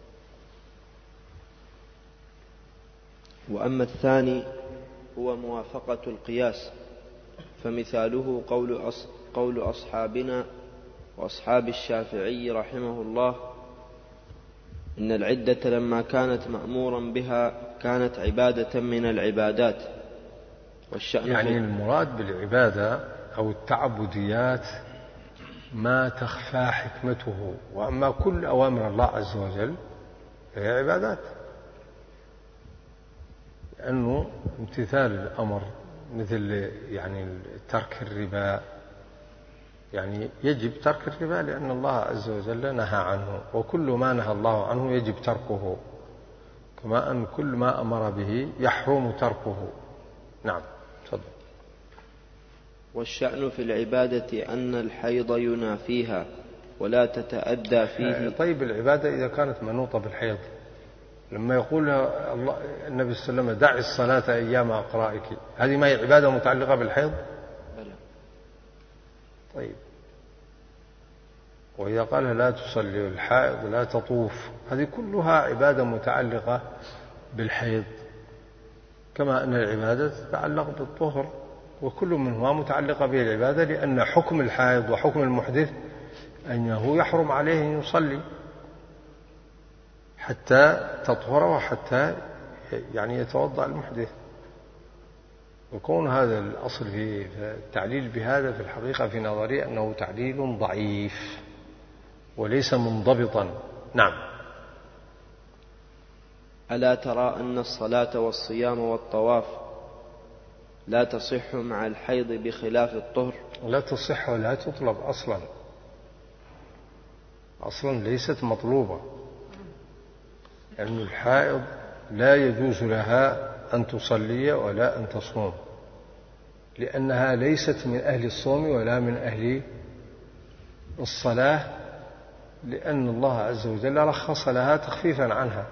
وأما الثاني هو موافقة القياس، فمثاله قول, أص... قول أصحابنا وأصحاب الشافعي رحمه الله إن العدة لما كانت مأمورا بها كانت عبادة من العبادات، والشأن يعني المراد بالعبادة أو التعبديات ما تخفى حكمته، وأما كل أوامر الله عز وجل فهي عبادات، لأنه امتثال الأمر مثل يعني ترك الربا، يعني يجب ترك الربا لأن الله عز وجل نهى عنه، وكل ما نهى الله عنه يجب تركه، كما أن كل ما أمر به يحرم تركه. نعم تفضل. والشأن في العبادة أن الحيض ينافيها ولا تتأدى فيه. طيب العبادة إذا كانت منوطة بالحيض، لما يقول الله النبي صلى الله عليه وسلم دع الصلاة أيام أقرائك، هذه ما هي عبادة متعلقة بالحيض؟ بلى. طيب وإذا قال لا تصلي الحائض لا تطوف، هذه كلها عبادة متعلقة بالحيض، كما أن العبادة تتعلق بالطهر، وكل منهما متعلقة به العبادة، لأن حكم الحائض وحكم المحدث أنه يحرم عليه أن يصلي حتى تطهر وحتى يعني يتوضأ المحدث. وكون هذا الأصل في التعليل بهذا في الحقيقة في نظري أنه تعليل ضعيف، وليس منضبطا. نعم. ألا ترى أن الصلاة والصيام والطواف لا تصح مع الحيض بخلاف الطهر؟ لا تصح ولا تطلب أصلا، أصلا ليست مطلوبة، لأن الحائض لا يجوز لها أن تصلي ولا أن تصوم، لأنها ليست من أهل الصوم ولا من أهل الصلاة، لأن الله عز وجل رخص لها تخفيفا عنها.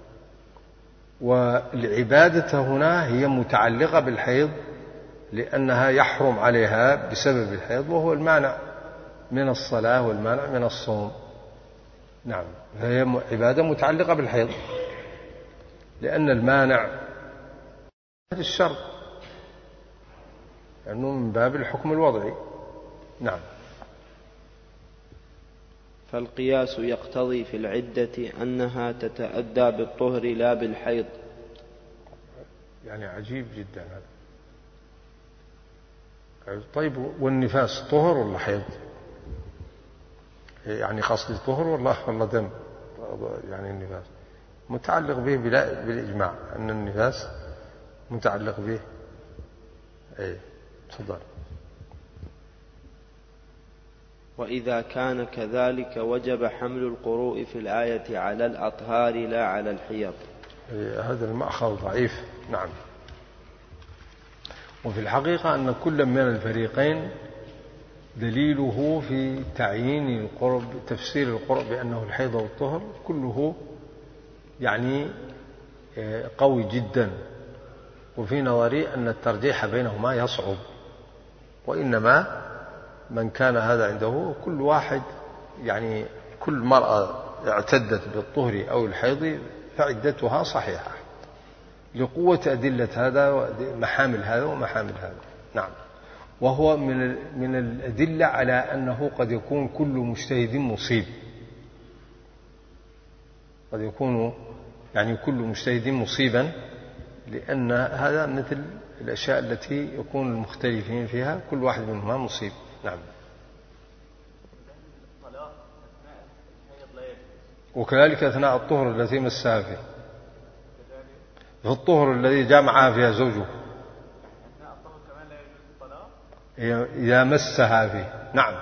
والعبادة هنا هي متعلقة بالحيض، لأنها يحرم عليها بسبب الحيض، وهو المانع من الصلاة والمانع من الصوم. نعم، فهي عبادة متعلقة بالحيض، لأن المانع الشرط، لأنه من باب الحكم الوضعي. نعم. فالقياس يقتضي في العدة أنها تتأدى بالطهر لا بالحيض. يعني عجيب جدا هذا. طيب، والنفاس طهر ولا حيض؟ يعني قصدي طهر ولا ولا دم؟ يعني النفاس متعلق به بالإجماع أن النفاس متعلق به. أي تفضل. وإذا كان كذلك وجب حمل القروء في الآية على الأطهار لا على الحيض. هذا المأخذ ضعيف. نعم. وفي الحقيقة أن كل من الفريقين دليله في تعيين القرب، تفسير القرب بأنه الحيض والطهر، كله يعني قوي جدا. وفي نظري أن الترجيح بينهما يصعب، وإنما من كان هذا عنده كل واحد، يعني كل مرأة اعتدت بالطهر أو الحيض فعدتها صحيحة، لقوة أدلة هذا ومحامل هذا ومحامل هذا. نعم. وهو من من الأدلة على أنه قد يكون كل مجتهد مصيب، قد يكون يعني كل مجتهد مصيبا، لأن هذا مثل الأشياء التي يكون المختلفين فيها كل واحد منهما مصيب. نعم. وكذلك أثناء الطهر التي مسها فيه، في الطهر الذي جامعها فيها زوجه إذا مسها فيه. نعم.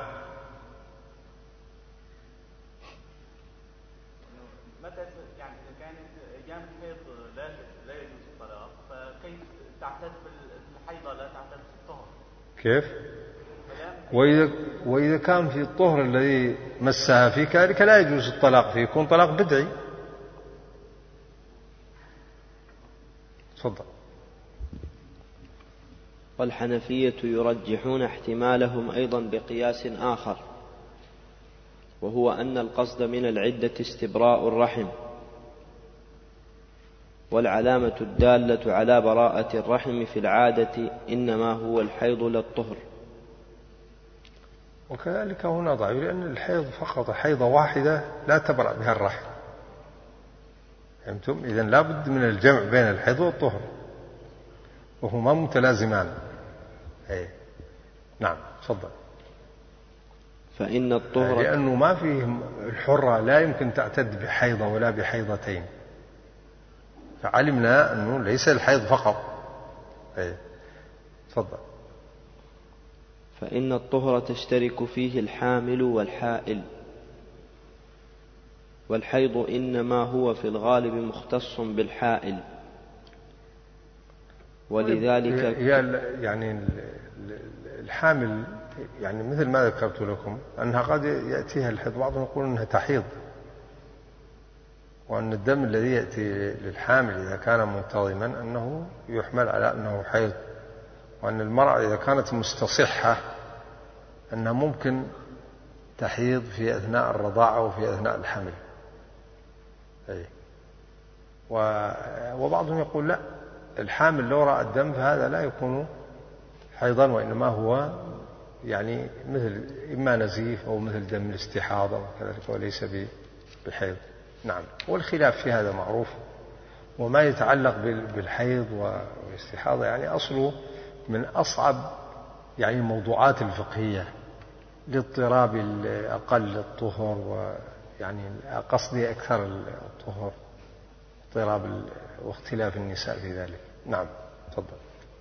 متى يعني إذا كانت أيام الحيض لا لا يجوز الطلاق، فكيف تعتد بالحيضة لا تعتد بالطهر؟ كيف؟ وإذا وإذا كان في الطهر الذي مسها فيه كذلك لا يجوز الطلاق فيه، يكون طلاق بدعي. تفضل. والحنفية يرجحون احتمالهم أيضا بقياس آخر، وهو أن القصد من العدة استبراء الرحم، والعلامة الدالة على براءة الرحم في العادة إنما هو الحيض لا الطهر. وكذلك هنا ضعيف، لأن الحيض فقط حيضة واحدة لا تبرأ بها الرحم. فهمتم؟ إذن لا بد من الجمع بين الحيض والطهر، وهما متلازمان. أي. نعم. تفضل. فإن الطهر، لأنه ما فيه الحرة لا يمكن تعتد بحيضة ولا بحيضتين، فعلمنا أنه ليس الحيض فقط. أي. تفضل. فإن الطهر تشترك فيه الحامل والحائل، والحيض إنما هو في الغالب مختص بالحائل، ولذلك يعني الحامل يعني مثل ما ذكرت لكم أنها قد يأتيها الحيض، بعضهم يقول أنها تحيض، وأن الدم الذي يأتي للحامل إذا كان منتظما أنه يحمل على أنه حيض، وأن المرأة إذا كانت مستصحة أنها ممكن تحيض في أثناء الرضاعة وفي أثناء الحمل. أي. وبعضهم يقول لا، الحامل لو رأى الدم فهذا لا يكون حيضا، وإنما هو يعني مثل إما نزيف أو مثل دم الاستحاضة وكذلك، وليس بحيض. نعم. والخلاف في هذا معروف. وما يتعلق بالحيض والاستحاضة يعني أصله من أصعب يعني الموضوعات الفقهية، لاضطراب أقل الطهر، ويعني قصدي أكثر الطهر، اضطراب واختلاف النساء في ذلك. نعم تفضل.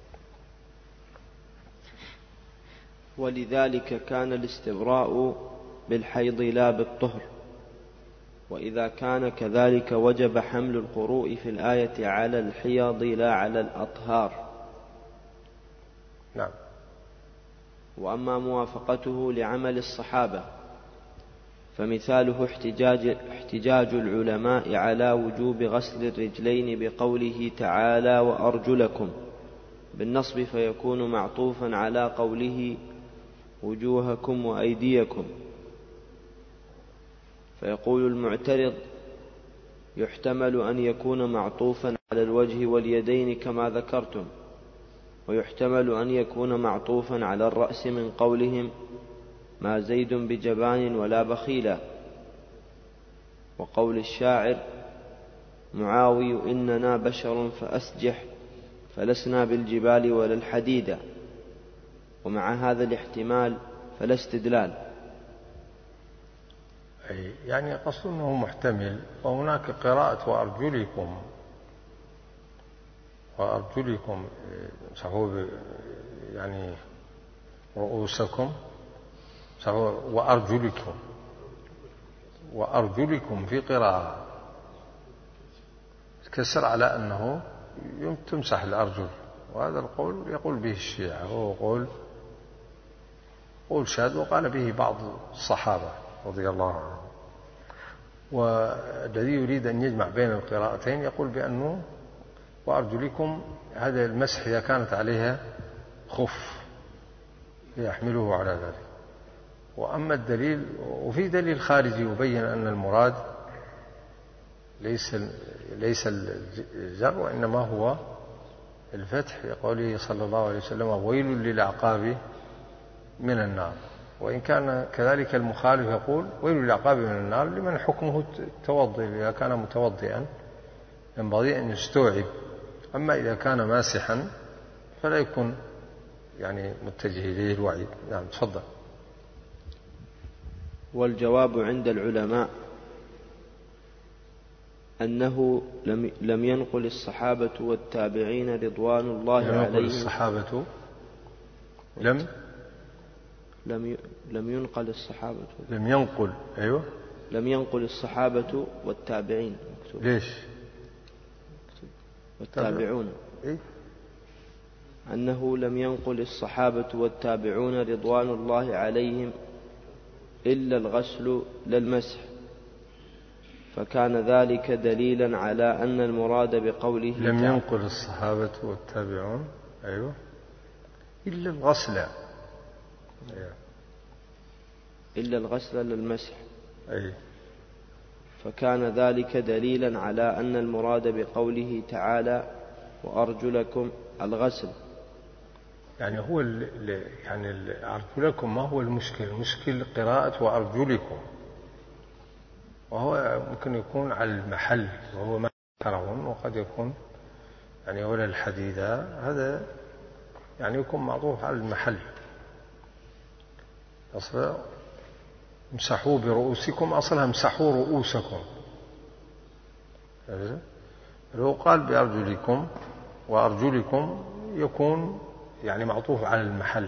ولذلك كان الاستبراء بالحيض لا بالطهر، وإذا كان كذلك وجب حمل القروء في الآية على الحيض لا على الأطهار. نعم. وأما موافقته لعمل الصحابة فمثاله احتجاج, احتجاج العلماء على وجوب غسل الرجلين بقوله تعالى وأرجلكم بالنصب، فيكون معطوفا على قوله وجوهكم وأيديكم. فيقول المعترض يحتمل أن يكون معطوفا على الوجه واليدين كما ذكرتم، ويحتمل أن يكون معطوفا على الرأس من قولهم ما زيد بجبان ولا بخيلا، وقول الشاعر معاوي إننا بشر فأسجح فلسنا بالجبال ولا الحديد. ومع هذا الاحتمال فلا استدلال. أي يعني قصد أنه محتمل. وهناك قراءة وأرجلكم وأرجلكم صحوا يعني رؤوسكم وأرجلكم وأرجلكم في قراءة كسر على أنه تمسح الأرجل، وهذا القول يقول به الشيعة، وهو قول قول شاذ وقال به بعض الصحابة رضي الله عنهم. والذي يريد أن يجمع بين القراءتين يقول بأنه وأرجلكم هذا المسح إذا كانت عليها خف ليحمله على ذلك. وأما الدليل، وفي دليل خارجي يبين أن المراد ليس ليس الجر وإنما هو الفتح، في قوله صلى الله عليه وسلم ويل للأعقاب من النار. وإن كان كذلك المخالف يقول ويل للأعقاب من النار لمن حكمه التوضي، إذا كان متوضئا ينبغي أن يستوعب. أما إذا كان ماسحا فلا يكون يعني متجه إليه الوعيد. نعم تفضل. والجواب عند العلماء أنه لم لم ينقل الصحابة والتابعين رضوان الله عليهم. الصحابة لم لم لم ينقل الصحابة لم ينقل أيوة لم ينقل الصحابة والتابعين. ليش؟ والتابعون إيه؟ أنه لم ينقل الصحابة والتابعون رضوان الله عليهم إلا الغسل لا المسح، فكان ذلك دليلا على أن المراد بقوله لم ينقل الصحابة والتابعون أيوة إلا الغسل أيوة. إلا الغسل لا المسح، أيوة. فكان ذلك دليلا على أن المراد بقوله تعالى وأرجلكم الغسل. يعني هو ال يعني أرجلكم ما هو المشكل؟ المشكل قراءة وأرجلكم، وهو ممكن يكون على المحل وهو ما ذكرهم، وقد يكون يعني ولا الحديدة، هذا يعني يكون معطوف على المحل. أصلا امسحوا برؤوسكم أصلها امسحوا رؤوسكم، لو قال بأرجلكم وأرجلكم يكون يعني معطوف على المحل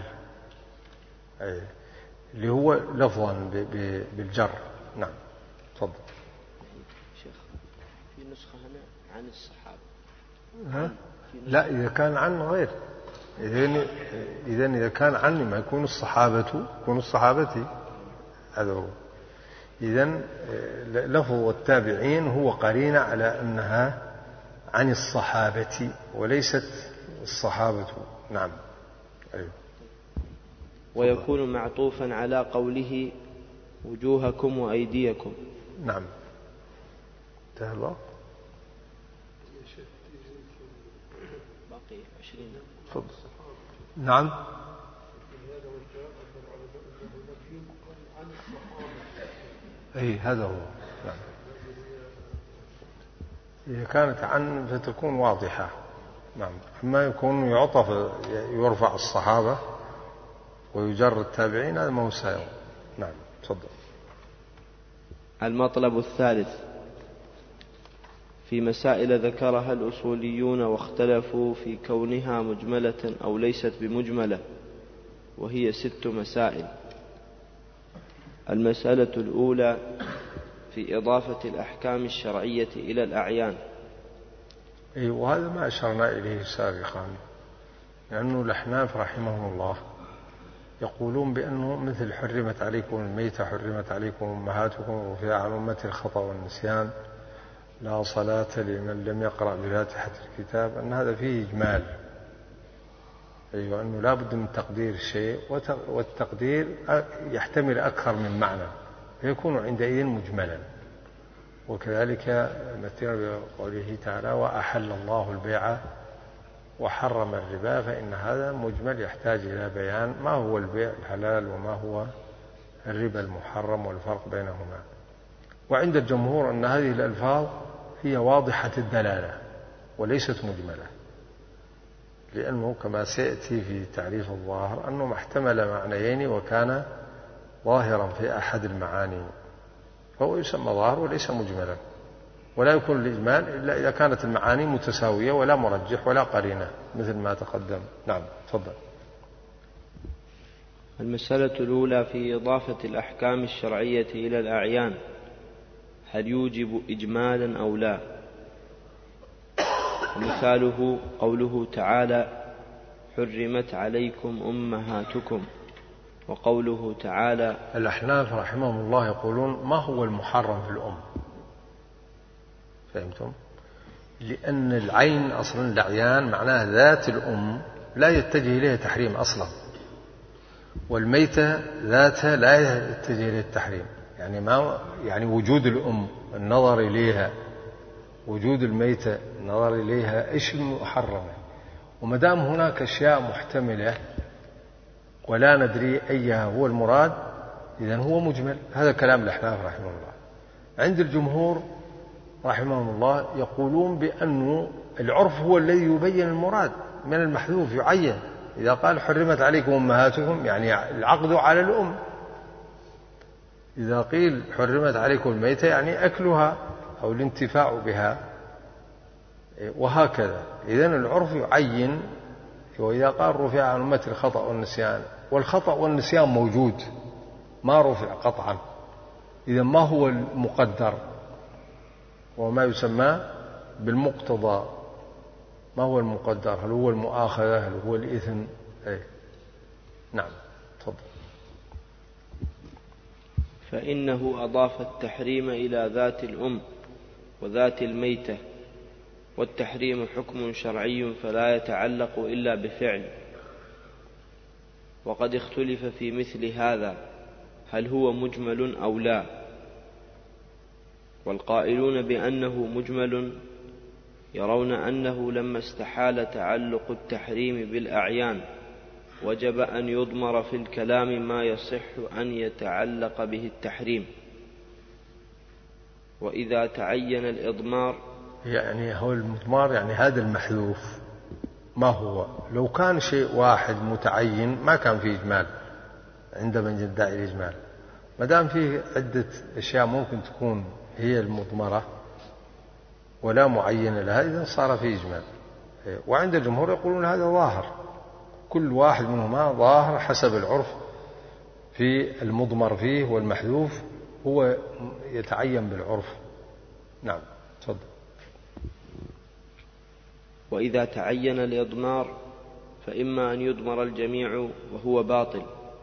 اللي هو لفظا بالجر. نعم تفضل. شيخ في نسخة هنا عن الصحابة. ها؟ لا إذا كان عن غير، إذن إذن إذا كان عن ما يكون الصحابة يكون الصحابة هذا هو. إذن لفظ والتابعين هو قرينة على أنها عن الصحابة وليست الصحابة. نعم أيوه. ويكون معطوفا على قوله وجوهكم وأيديكم. نعم انتهى الوقت. باقي عشرين. تفضل. نعم أي هذا هو. نعم. إذا كانت عن فتكون واضحة. نعم. أما يكون يعطف يرفع الصحابة ويجر التابعين هذا ما هو سائغ. نعم تفضل. المطلب الثالث في مسائل ذكرها الأصوليون واختلفوا في كونها مجملة أو ليست بمجملة، وهي ست مسائل. المسألة الأولى في إضافة الأحكام الشرعية إلى الأعيان. أي وهذا ما أشرنا إليه سابقا، لأنه الأحناف رحمهم الله يقولون بأنه مثل حرمت عليكم الميتة، حرمت عليكم أمهاتكم، ورفع عن أمتي الخطأ والنسيان، لا صلاة لمن لم يقرأ بفاتحة الكتاب، أن هذا فيه إجمال. أيوة، أنه لا بد من تقدير الشيء، والتقدير يحتمل أكثر من معنى فيكون عندئذ مجملا. وكذلك مثل بقوله تعالى وأحل الله البيع وحرم الربا، فإن هذا مجمل يحتاج إلى بيان ما هو البيع الحلال وما هو الربا المحرم والفرق بينهما. وعند الجمهور أن هذه الألفاظ هي واضحة الدلالة وليست مجملة، لأنه كما سيأتي في تعريف الظاهر أنه محتمل معنيين وكان ظاهرا في أحد المعاني، فهو يسمى ظاهر وليس مجملا. ولا يكون الإجمال إلا إذا كانت المعاني متساوية ولا مرجح ولا قرينة مثل ما تقدم. نعم تفضل. المسألة الأولى في إضافة الأحكام الشرعية إلى الأعيان، هل يوجب إجمالا أو لا؟ مثاله قوله تعالى حرمت عليكم أمهاتكم، وقوله تعالى. الأحناف رحمهم الله يقولون ما هو المحرم في الأم؟ فهمتم؟ لأن العين أصلا الأعيان معناها ذات الأم لا يتجه إليها تحريم أصلا، والميتة ذاتها لا يتجه إليها التحريم، يعني ما يعني وجود الأم النظر إليها، وجود الميتة النظر إليها إيش المحرمة. ومدام هناك أشياء محتملة ولا ندري أيها هو المراد، إذن هو مجمل. هذا كلام الأحناف رحمه الله. عند الجمهور رحمهم الله يقولون بأن العرف هو الذي يبين المراد من المحذوف، يعين. إذا قال حرمت عليكم أمهاتكم يعني العقد على الأم، إذا قيل حرمت عليكم الميتة يعني أكلها أو الانتفاع بها، وهكذا. إذن العرف يعين. وإذا قال رفع عن أمتي الخطأ والنسيان، والخطأ والنسيان موجود ما رفع قطعا، إذن ما هو المقدر وما يسمى بالمقتضى؟ ما هو المقدر؟ هل هو المؤاخذة؟ هل هو الإثم؟ أي. نعم تفضل. فإنه أضاف التحريم إلى ذات الأم وذات الميتة، والتحريم حكم شرعي فلا يتعلق إلا بفعل. وقد اختلف في مثل هذا هل هو مجمل أو لا، والقائلون بأنه مجمل يرون أنه لما استحال تعلق التحريم بالأعيان وجب أن يضمر في الكلام ما يصح أن يتعلق به التحريم. وإذا تعين الإضمار، يعني هو المضمار يعني هذا المحذوف ما هو؟ لو كان شيء واحد متعين ما كان فيه إجمال عند من يدعي الإجمال. ما دام فيه عدة أشياء ممكن تكون هي المضمرة ولا معين لها، إذن صار فيه إجمال. وعند الجمهور يقولون هذا ظاهر، كل واحد منهما ظاهر حسب العرف في المضمر فيه، والمحذوف هو يتعين بالعرف. نعم تفضل. وإذا تعين الإضمار فإما أن يضمر الجميع وهو باطل،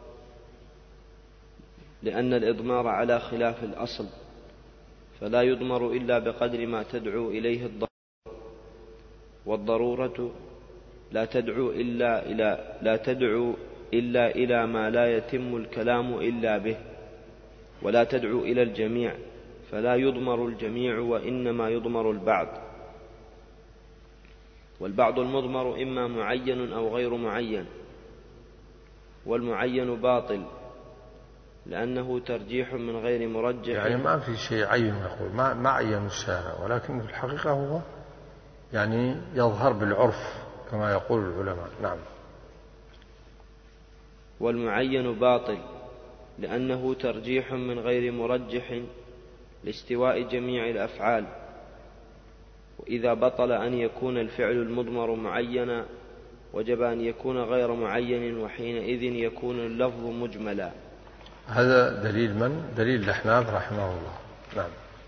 لأن الإضمار على خلاف الأصل، فلا يضمر إلا بقدر ما تدعو إليه الضرورة، والضرورة لا تدعو إلا إلى لا تدعو إلا إلى ما لا يتم الكلام إلا به، ولا تدعو إلى الجميع، فلا يضمر الجميع وإنما يضمر البعض. والبعض المضمر إما معين أو غير معين، والمعين باطل لأنه ترجيح من غير مرجح. يعني ما في شيء عين يقول ما ما عين الشارع، ولكن في الحقيقة هو يعني يظهر بالعرف كما يقول العلماء. نعم. والمعين باطل لأنه ترجيح من غير مرجح لاستواء جميع الأفعال. وإذا بطل أن يكون الفعل المضمر معينا وجب أن يكون غير معين، وحينئذ يكون اللفظ مجملا. هذا دليل من؟ دليل الأحناف رحمه الله. نعم.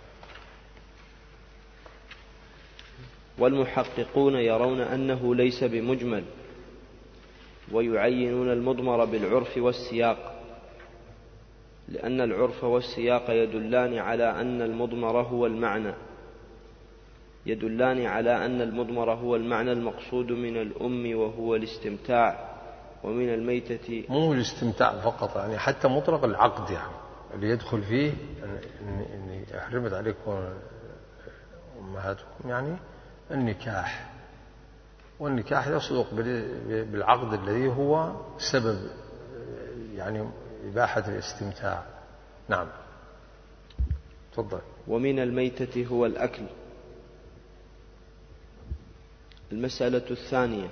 والمحققون يرون أنه ليس بمجمل، ويعينون المضمر بالعرف والسياق، لأن العرف والسياق يدلان على أن المضمر هو المعنى يدلان على أن المضمر هو المعنى المقصود من الأم وهو الاستمتاع، ومن الميتة مو الاستمتاع فقط، يعني حتى مطلق العقد يعني اللي يدخل فيه أن حرمت عليكم أمهاتكم، يعني النكاح، والنكاح يصدق بالعقد الذي هو سبب يعني إباحة الاستمتاع. نعم تفضل. ومن الميتة هو الأكل. المسألة الثانية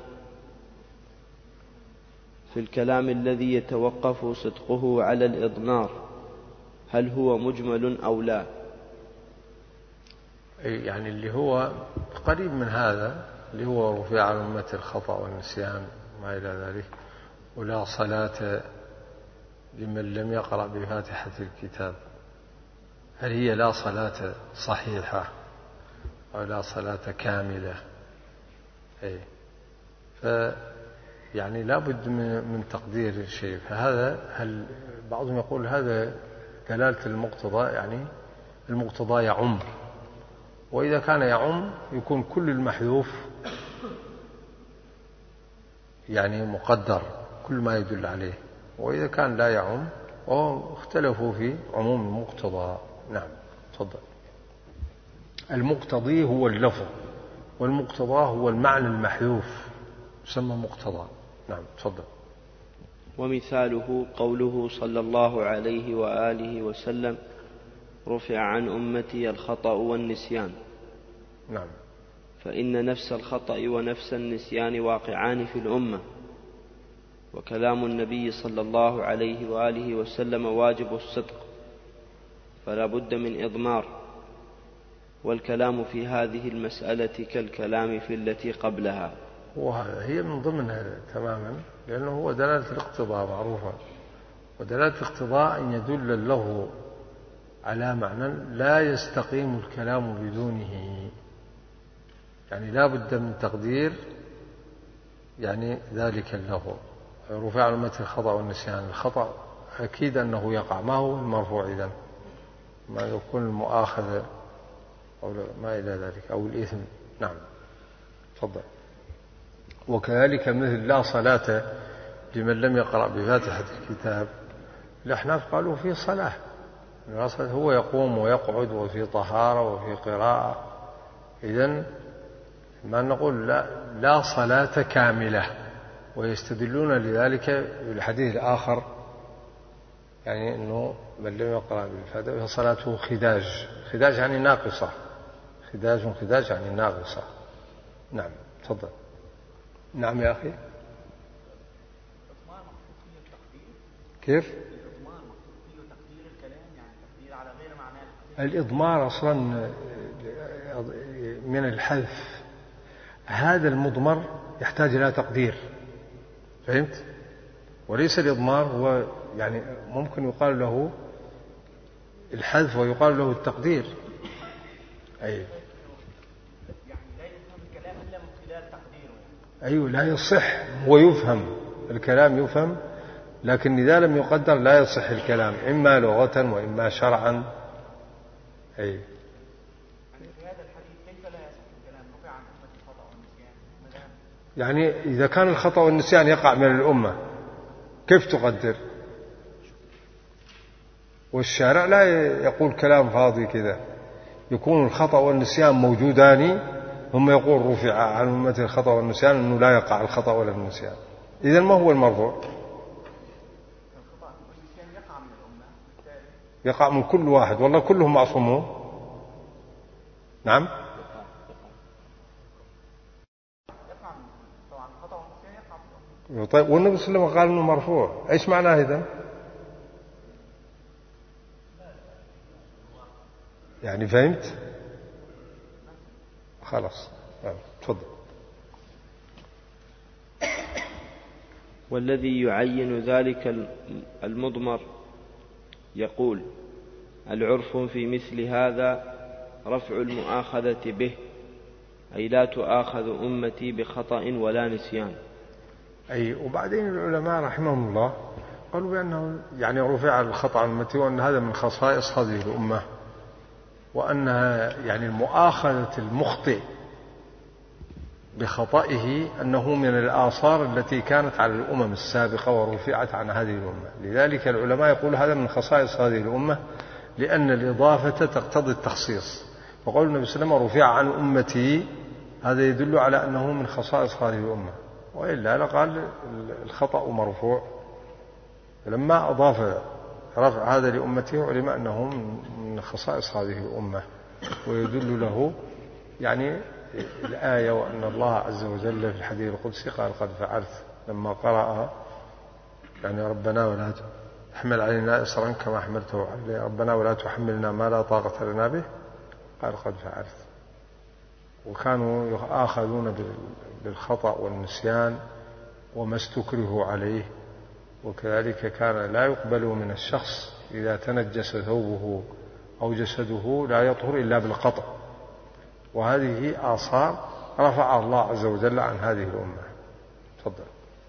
في الكلام الذي يتوقف صدقه على الإضمار، هل هو مجمل أو لا؟ يعني اللي هو قريب من هذا، اللي هو رفع عن أمة الخطأ والنسيان ما إلى ذلك، ولا صلاة لمن لم يقرأ بفاتحة الكتاب، هل هي لا صلاة صحيحة أو لا صلاة كاملة؟ أي ف يعني لا بد من تقدير الشيء. فهذا هل بعضهم يقول هذا دلالة المقتضى، يعني المقتضى يعم، وإذا كان يعم يكون كل المحذوف يعني مقدر، كل ما يدل عليه، وإذا كان لا يعم واختلفوا في عموم المقتضى. نعم تفضل. المقتضي هو اللفظ، والمقتضى هو المعنى المحذوف يسمى مقتضى. نعم تفضل. ومثاله قوله صلى الله عليه وآله وسلم: رفع عن أمتي الخطأ والنسيان. نعم. فإن نفس الخطأ ونفس النسيان واقعان في الأمة، وكلام النبي صلى الله عليه وآله وسلم واجب الصدق، فلا بد من إضمار، والكلام في هذه المسألة كالكلام في التي قبلها. وهذا هي من ضمنها تماما، لأنه هو دلالة الاقتضاء معروفة، ودلالة الاقتضاء أن يدل اللفظ على معنى لا يستقيم الكلام بدونه، يعني لا بد من تقدير يعني ذلك اللفظ. رفع عن أمتي الخطأ والنسيان، الخطأ أكيد أنه يقع، ما هو المرفوع إذن؟ ما يكون المؤاخذة أو ما إلى ذلك أو الإثم. نعم تفضل. وكذلك مثل لا صلاة لمن لم يقرأ بفاتحة الكتاب، الأحناف قالوا في صلاة، هو يقوم ويقعد وفي طهارة وفي قراءة، إذن ما نقول لا, لا صلاة كاملة، ويستدلون لذلك بالحديث الآخر، يعني أنه من لم يقرأ بالفاتحة فصلاته خداج، خداج يعني ناقصة، خداج خداج يعني ناقصة. نعم تفضل. نعم يا أخي. كيف؟ الإضمار أصلا من الحذف، هذا المضمر يحتاج إلى تقدير، فهمت؟ وليس الإضمار هو يعني ممكن يقال له الحذف ويقال له التقدير. أي أيوه لا يصح، هو يفهم الكلام يفهم، لكن إذا لم يقدر لا يصح الكلام، إما لغة وإما شرعا. أي يعني في هذا الحديث كيف لا يصح الكلام رفع عن أمة الخطأ والنسيان؟ يعني إذا كان الخطأ والنسيان يقع من الأمة كيف تقدر؟ والشارع لا يقول كلام فاضي كذا، يكون الخطأ والنسيان موجودان، ثم يقول رفع عن أمة الخطأ والنسيان، أنه لا يقع الخطأ ولا النسيان. إذن ما هو المرفوع؟ يقع من كل واحد، والله كلهم معصومون. نعم طيب، والنبي صلى الله عليه وسلم قال انه مرفوع، ايش معناه اذا؟ يعني فهمت؟ خلاص تفضل. والذي يعين ذلك المضمر يقول: العرف في مثل هذا رفع المؤاخذة به، أي لا تؤاخذ أمتي بخطأ ولا نسيان. أي وبعدين العلماء رحمهم الله قالوا بأنه يعني رفع الخطأ عن أمتي، وأن هذا من خصائص هذه الأمة، وأنها يعني المؤاخذة المخطئ بخطئه أنه من الآثار التي كانت على الأمم السابقة ورفعت عن هذه الأمة. لذلك العلماء يقول هذا من خصائص هذه الأمة، لأن الإضافة تقتضي التخصيص. وقول النبي صلى الله عليه وسلم: رفع عن أمتي، هذا يدل على أنه من خصائص هذه الأمة، وإلا لقال الخطأ مرفوع. فلما أضاف رفع هذا لأمته علم أنه من خصائص هذه الأمة، ويدل له يعني الآية: وأن الله عز وجل في الحديث القدسي قال: قد فعلت، لما قرأ يعني ربنا ولا تحمل علينا إصرا كما حملته علي، ربنا ولا تحملنا ما لا طاقة لنا به، قال: قد فعلت. وكانوا يؤاخذون بالخطأ والنسيان وما استكرهوا عليه، وكذلك كان لا يقبل من الشخص إذا تنجس ثوبه أو جسده لا يطهر إلا بالقطع. وهذه آثار رفع الله عز وجل عن هذه الأمة. تفضل.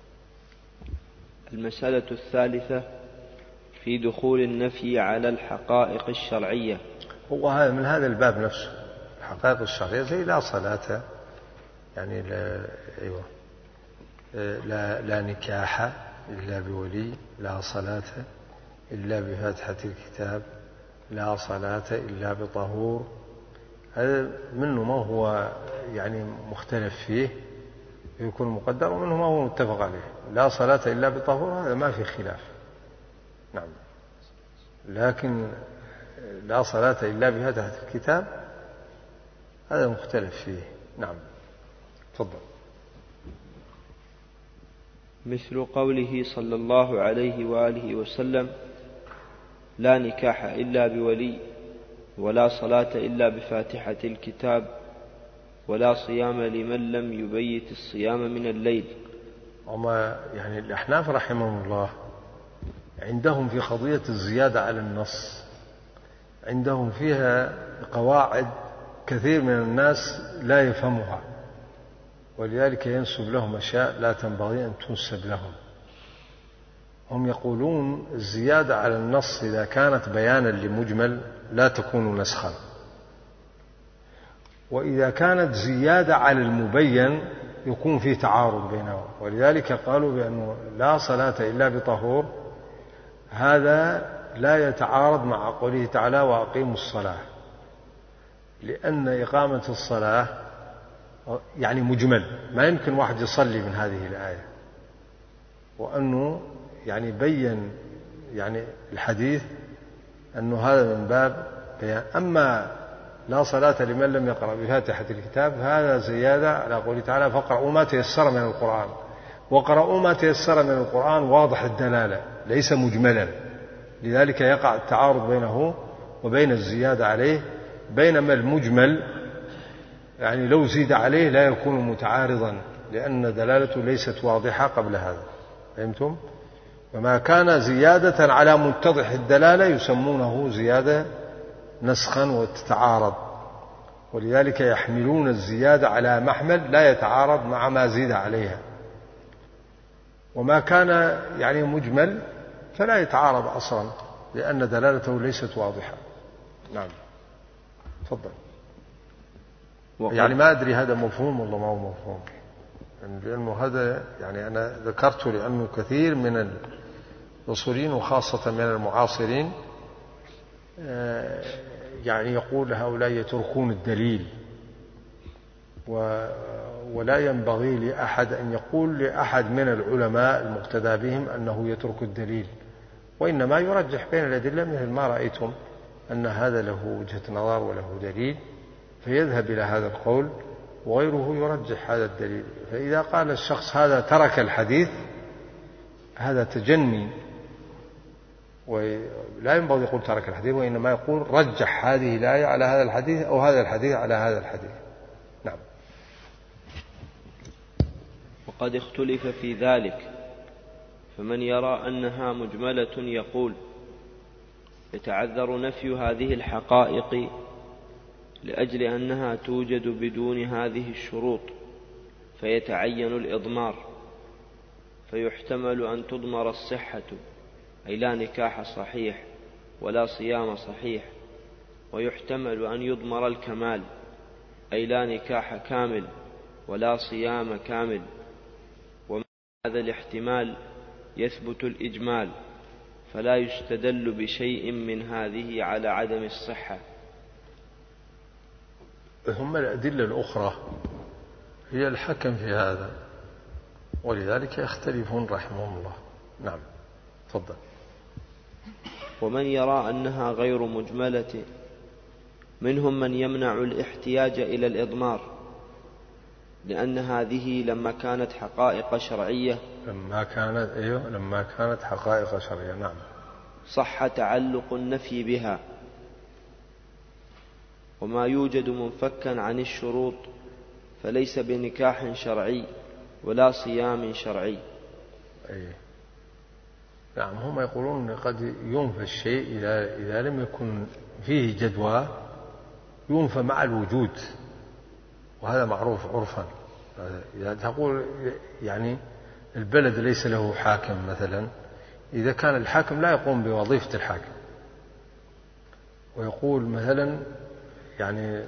المسألة الثالثة في دخول النفي على الحقائق الشرعية. هو هذا من هذا الباب نفسه، الحقائق الشرعية، زي لا صلاة يعني لا, أيوة لا, لا نكاح إلا بولي، لا صلاة إلا بفاتحة الكتاب، لا صلاة إلا بطهور. هذا منه ما هو يعني مختلف فيه يكون مقدر، ومنه ما هو متفق عليه. لا صلاة إلا بطهور هذا ما في خلاف، نعم. لكن لا صلاة إلا بفاتحة الكتاب هذا مختلف فيه، نعم. تفضل. مثل قوله صلى الله عليه وآله وسلم: لا نكاح إلا بولي، ولا صلاة إلا بفاتحة الكتاب، ولا صيام لمن لم يبيت الصيام من الليل. وما يعني الأحناف رحمهم الله عندهم في قضية الزيادة على النص عندهم فيها قواعد كثير من الناس لا يفهمها، ولذلك ينسب لهم أشياء لا تنبغي أن تنسب لهم. هم يقولون الزيادة على النص إذا كانت بيانا لمجمل لا تكون نسخا، وإذا كانت زيادة على المبين يكون في تعارض بينهم. ولذلك قالوا بأنه لا صلاة إلا بطهور هذا لا يتعارض مع قوله تعالى: وأقيموا الصلاة، لأن إقامة الصلاة يعني مجمل، ما يمكن واحد يصلي من هذه الآية، وأنه يعني بين يعني الحديث أنه هذا من باب بيان. أما لا صلاة لمن لم يقرأ بفاتحة الكتاب هذا زيادة على قوله تعالى: فاقرأوا ما تيسر من القرآن. وقرأوا ما تيسر من القرآن واضح الدلالة ليس مجملا، لذلك يقع التعارض بينه وبين الزيادة عليه، بينما المجمل يعني لو زيد عليه لا يكون متعارضا، لأن دلالته ليست واضحة قبل هذا. فهمتم؟ وما كان زيادة على متضح الدلالة يسمونه زيادة نسخا وتتعارض، ولذلك يحملون الزيادة على محمل لا يتعارض مع ما زيد عليها. وما كان يعني مجمل فلا يتعارض أصلا، لأن دلالته ليست واضحة. نعم. تفضل. يعني ما أدري هذا مفهوم والله ما هو مفهوم، لأنه هذا يعني أنا ذكرته لأنه كثير من الأصوليين وخاصة من المعاصرين يعني يقول هؤلاء يتركون الدليل، ولا ينبغي لأحد أن يقول لأحد من العلماء المقتدى بهم أنه يترك الدليل، وإنما يرجح بين الأدلة مثل ما رأيتم أن هذا له وجهة نظر وله دليل فيذهب إلى هذا القول، وغيره يرجح هذا الدليل. فإذا قال الشخص هذا ترك الحديث هذا تجني ولا ينبغي يقول ترك الحديث، وإنما يقول رجح هذه الآية على هذا الحديث أو هذا الحديث على هذا الحديث. نعم. وقد اختلف في ذلك، فمن يرى أنها مجملة يقول يتعذر نفي هذه الحقائق لأجل أنها توجد بدون هذه الشروط فيتعين الإضمار، فيحتمل أن تضمر الصحة أي لا نكاح صحيح ولا صيام صحيح، ويحتمل أن يضمر الكمال أي لا نكاح كامل ولا صيام كامل، ومع هذا الاحتمال يثبت الإجمال، فلا يستدل بشيء من هذه على عدم الصحة. ثم الأدلة الأخرى هي الحكم في هذا، ولذلك يختلفون رحمهم الله. نعم تفضل. ومن يرى أنها غير مجملة منهم من يمنع الاحتياج إلى الإضمار، لأن هذه لما كانت حقائق شرعية لما كانت أيوه لما كانت حقائق شرعية نعم صح تعلق النفي بها، وما يوجد منفكا عن الشروط فليس بنكاح شرعي ولا صيام شرعي. أيه. نعم هم يقولون قد ينفى الشيء إذا, إذا لم يكن فيه جدوى ينفى مع الوجود، وهذا معروف عرفا. إذا تقول يعني البلد ليس له حاكم مثلا، إذا كان الحاكم لا يقوم بوظيفة الحاكم، ويقول مثلا يعني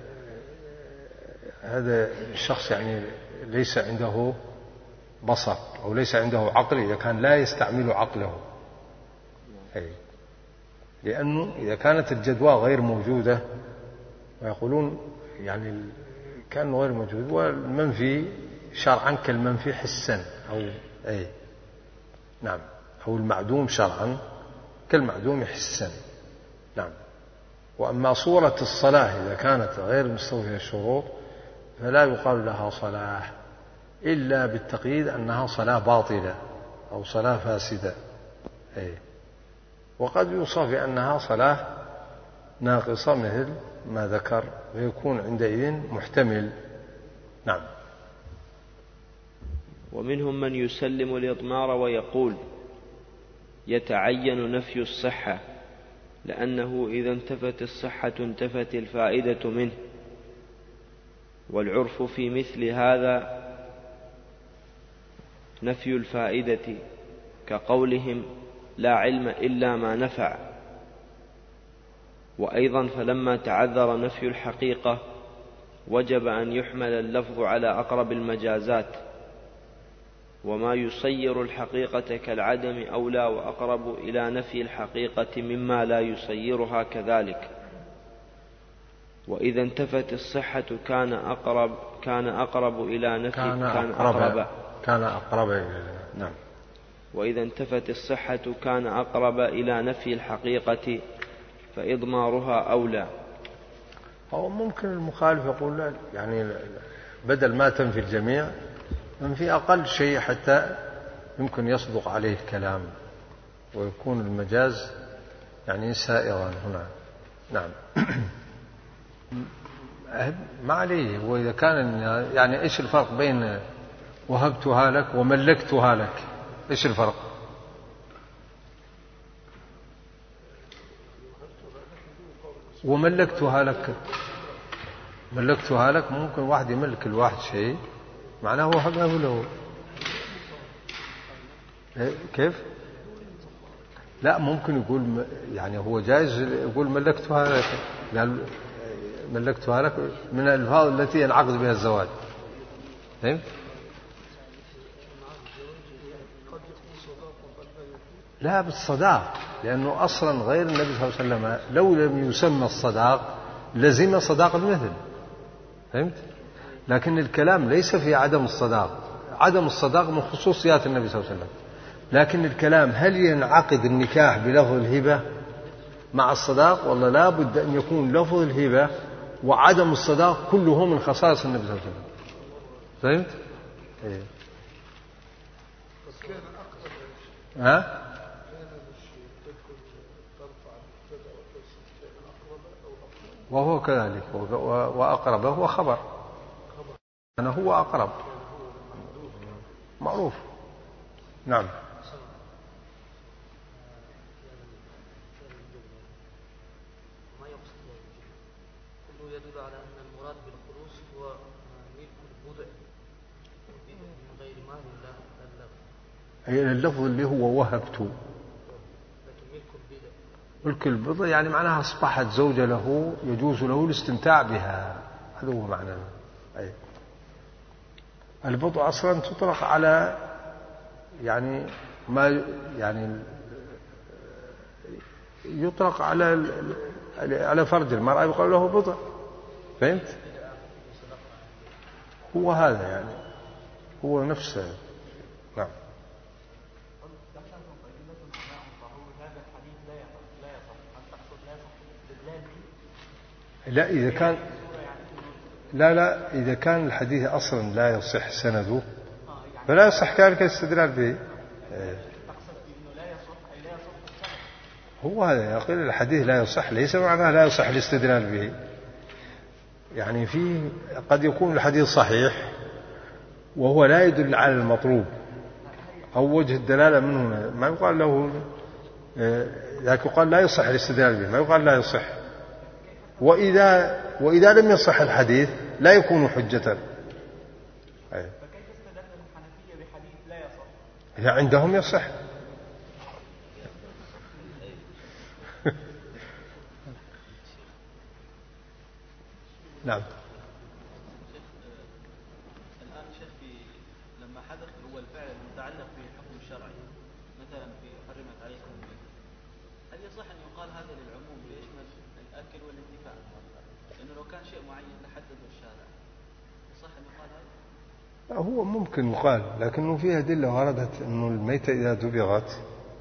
هذا الشخص يعني ليس عنده بصر أو ليس عنده عقل، إذا كان لا يستعمل عقله، أي لأنه إذا كانت الجدوى غير موجودة، ويقولون يعني كان غير موجود، والمنفي شرعا كالمنفي حسا أو أي نعم أو المعدوم شرعا كالمعدوم حسا. نعم. وأما صورة الصلاة إذا كانت غير مستوفية الشروط فلا يقال لها صلاة إلا بالتقييد أنها صلاة باطلة أو صلاة فاسدة، أي وقد يوصف بأنها صلاة ناقصة مثل ما ذكر، ويكون عندئذ محتمل. نعم. ومنهم من يسلم الإضمار ويقول يتعين نفي الصحة، لأنه إذا انتفت الصحة انتفت الفائدة منه، والعرف في مثل هذا نفي الفائدة، كقولهم لا علم إلا ما نفع. وأيضا فلما تعذر نفي الحقيقة وجب أن يحمل اللفظ على أقرب المجازات، وما يصير الحقيقة كالعدم أولى وأقرب إلى نفي الحقيقة مما لا يصيرها كذلك. وإذا انتفت الصحة كان أقرب كان أقرب إلى نفي كان, كان أقرب, أقرب كان أقرب نعم. وإذا انتفت الصحة كان أقرب إلى نفي الحقيقة فإضمارها أولى. أو ممكن المخالف يقول لا، يعني بدل ما تنفي الجميع تنفي أقل شيء حتى يمكن يصدق عليه الكلام ويكون المجاز يعني سائغا هنا. نعم. ما عليه. وإذا كان يعني إيش الفرق بين وهبتها لك وملكتها لك؟ إيش الفرق؟ وملكتها لك ملكتها لك ممكن واحد يملك الواحد شيء معناه وهبه له. كيف؟ لا ممكن يقول يعني هو جائز يقول ملكتها لك، ملكتها لك من الألفاظ التي ينعقد بها الزواج. فهمت؟ لا بالصداق، لأنه أصلا غير النبي صلى الله عليه وسلم لو لم يسمى الصداق لزم صداق المثل. فهمت؟ لكن الكلام ليس في عدم الصداق، عدم الصداق من خصوصيات النبي صلى الله عليه وسلم، لكن الكلام هل ينعقد النكاح بلفظ الهبة مع الصداق ولا لا بد أن يكون لفظ الهبة وعدم الصداق كله من خصائص النبي صلى الله عليه وسلم. فهمت؟ إيه. ها؟ وهو كذلك وأقربه هو خبر، أنا هو أقرب معروف. نعم. ما يقصد كله يدل على أن المراد بالخلوص هو ملك البضع من غير مال لا أي اللفظ اللي هو وهبت. لكن ملك البضع ملك البضع يعني معناها أصبحت زوجة له يجوز له الاستمتاع بها، هذا هو معنى. أي البضع أصلا تطلق على يعني ما يعني يطلق على على فرج المرأة يقال له بضع، فهمت؟ هو هذا يعني هو نفسه. نعم. لا إذا كان لا لا إذا كان الحديث أصلا لا يصح سنده فلا يصح كذلك الاستدلال به. هو هذا يقول الحديث لا يصح ليس معناه لا يصح الاستدلال به، يعني فيه قد يكون الحديث صحيح وهو لا يدل على المطلوب أو وجه الدلالة منه ما يقال له، لكن يقال لا يصح الاستدلال به، ما يقال لا يصح. وإذا وإذا لم يصح الحديث لا يكون حجة. أي. فكيف استدل الحنفية بحديث لا يصح؟ إذا عندهم يصح. نعم. الآن شيخ في لما حدث هو الفعل المتعلق بالحكم الشرعي مثلا في حرمت عليكم هل يصح أن يقال هذا للعموم ويشمل الأكل والانتفاع؟ لأنه لو كان شيء معين لحدده الشارع يصح أن يقال هذا؟ هو ممكن يقال لكنه فيها أدلة وردت أنه الميتة إذا دبغت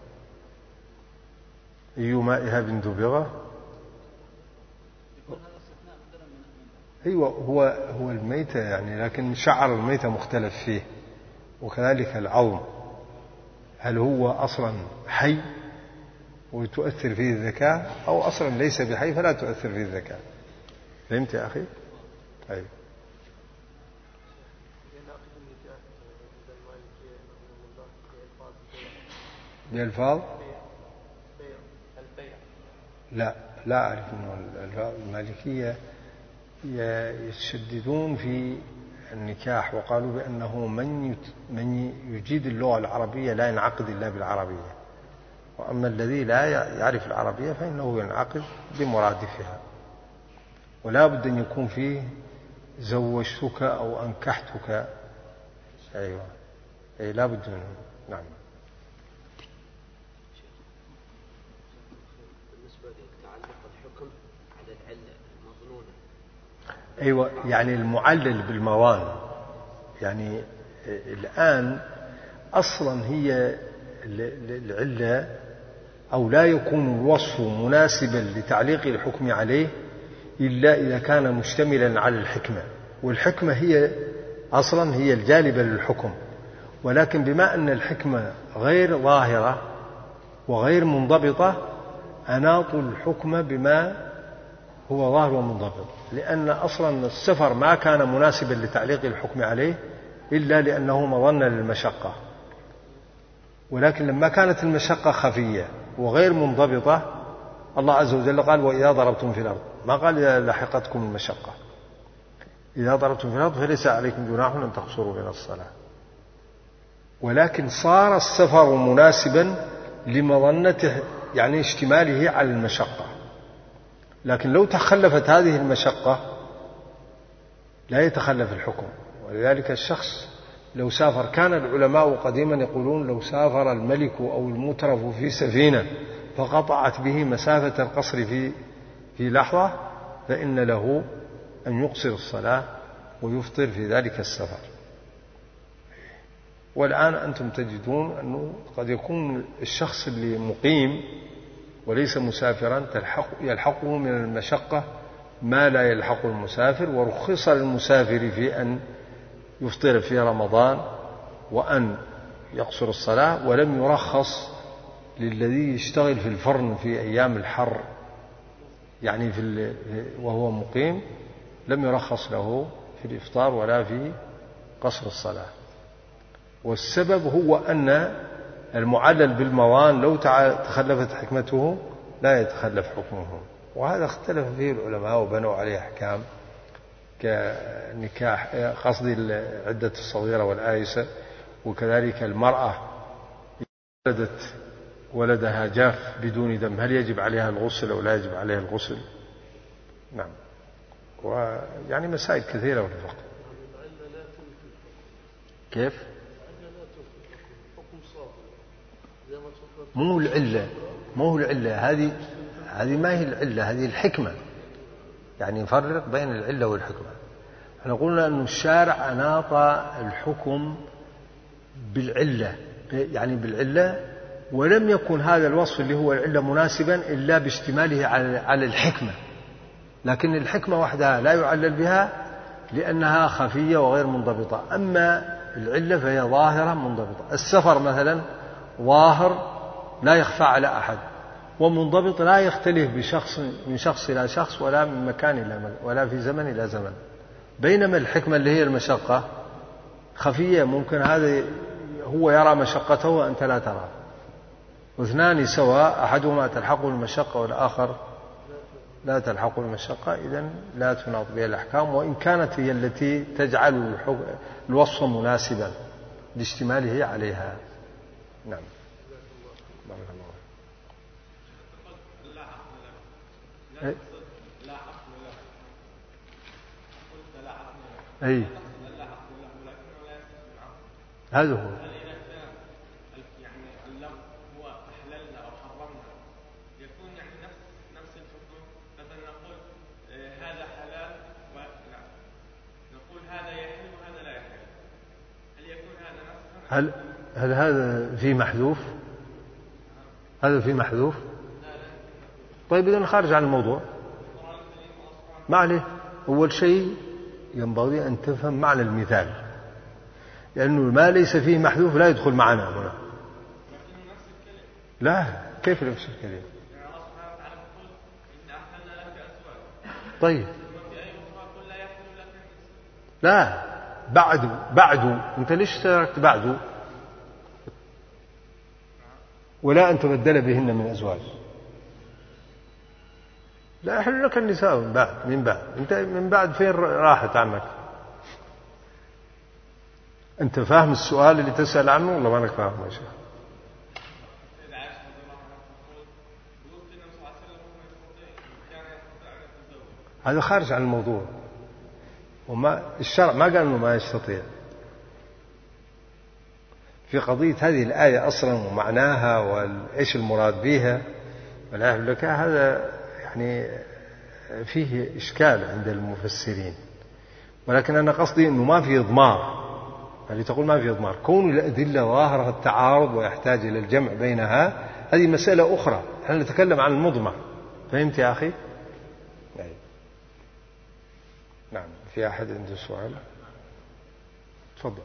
أي مائها بن دبغة أيوة هو هو الميتة يعني، لكن شعر الميتة مختلف فيه، وكذلك العظم هل هو أصلا حي وتؤثر فيه الذكاء أو أصلا ليس بحي فلا تؤثر فيه الذكاء. فهمت يا أخي؟ أيوة. بألفاظ لا لا أعرف أنه المالكية يشددون في النكاح وقالوا بأنه من من يجيد اللغة العربية لا ينعقد إلا بالعربية، وأما الذي لا يعرف العربية فإنه ينعقد بمرادفها، ولا بد أن يكون فيه زوجتك أو أنكحتك. أيوة أي لا بد منه. نعم. أيوة يعني المعلل بالموانع، يعني الآن أصلا هي العلة أو لا يكون الوصف مناسبا لتعليق الحكم عليه إلا إذا كان مشتملا على الحكمة، والحكمة هي أصلا هي الجالبة للحكم، ولكن بما أن الحكمة غير ظاهرة وغير منضبطة أناطوا الحكم بما هو ظاهر ومنضبط، لأن أصلا السفر ما كان مناسبا لتعليق الحكم عليه إلا لأنه مظنة للمشقة، ولكن لما كانت المشقة خفية وغير منضبطة الله عز وجل قال وإذا ضربتم في الأرض، ما قال إذا لحقتكم المشقة، إذا ضربتم في الأرض فليس عليكم جناح أن تقصروا من الصلاة، ولكن صار السفر مناسبا لمظنته يعني اشتماله على المشقة، لكن لو تخلفت هذه المشقة لا يتخلف الحكم. ولذلك الشخص لو سافر، كان العلماء قديما يقولون لو سافر الملك أو المترف في سفينة فقطعت به مسافة القصر في في لحظة فإن له أن يقصر الصلاة ويفطر في ذلك السفر. والآن أنتم تجدون أنه قد يكون الشخص اللي مقيم وليس مسافرا تلحق يلحقه من المشقة ما لا يلحق المسافر، ورخص للمسافر في أن يفطر في رمضان وأن يقصر الصلاة، ولم يرخص للذي يشتغل في الفرن في أيام الحر يعني في وهو مقيم لم يرخص له في الإفطار ولا في قصر الصلاة. والسبب هو أن المعلل بالموان لو تخلفت حكمته لا يتخلف حكمه، وهذا اختلف فيه العلماء وبنوا عليه أحكام كنكاح قصدي العدة الصغيرة والآيسة، وكذلك المرأة ولدت ولدها جاف بدون دم هل يجب عليها الغسل أو لا يجب عليها الغسل. نعم. ويعني مسائل كثيرة في الفقه. كيف؟ مو العلة مو العلة هذه هذه ما هي العلة، هذه الحكمة. يعني نفرق بين العلة والحكمة. احنا قلنا أن الشارع أناط الحكم بالعلة، يعني بالعلة، ولم يكن هذا الوصف اللي هو العلة مناسبا إلا باشتماله على الحكمة. لكن الحكمة وحدها لا يعلل بها لأنها خفية وغير منضبطة. أما العلة فهي ظاهرة منضبطة. السفر مثلا ظاهر لا يخفى على أحد، ومنضبط لا يختلف بشخص من شخص إلى شخص ولا من مكان إلى مكان ولا في زمن إلى زمن. بينما الحكمة اللي هي المشقة خفية، ممكن هذا هو يرى مشقته وأنت لا ترى، واثنان سواء أحدهما تلحقه المشقة والآخر لا تلحقه المشقة، إذن لا تناط بها الأحكام، وإن كانت هي التي تجعل الوصف مناسبا لاشتماله عليها. نعم. بارك الله. أي. أي. هذا هو. هل هل هذا فيه محذوف؟ هذا فيه محذوف؟ طيب إذن خارج عن الموضوع. ما عليه. أول شيء ينبغي أن تفهم معنى المثال، لأنه ما ليس فيه محذوف لا يدخل معنا هنا. لا، كيف نفس الكلمة؟ طيب لا، بعد بعد أنت ليش تركت بعد ولا أن تبدل بهن من أزواج؟ لا يحل لك النساء من بعد من بعد أنت من بعد فين راحت عنك؟ أنت فاهم السؤال اللي تسأل عنه ولا ما أنك فاهم يا شيخ؟ هذا خارج عن الموضوع، وما الشرع ما قال إنه ما يستطيع. في قضية هذه الآية أصلا ومعناها وإيش المراد بها والعياذ بالله، هذا يعني فيه إشكال عند المفسرين، ولكن أنا قصدي إنه ما في إضمار. اللي تقول ما في إضمار، كون الأدلة ظاهرة التعارض ويحتاج إلى الجمع بينها هذه مسألة أخرى. نحن نتكلم عن المضمر. فهمت يا أخي؟ يعني. نعم. في أحد عنده سؤال؟ تفضل.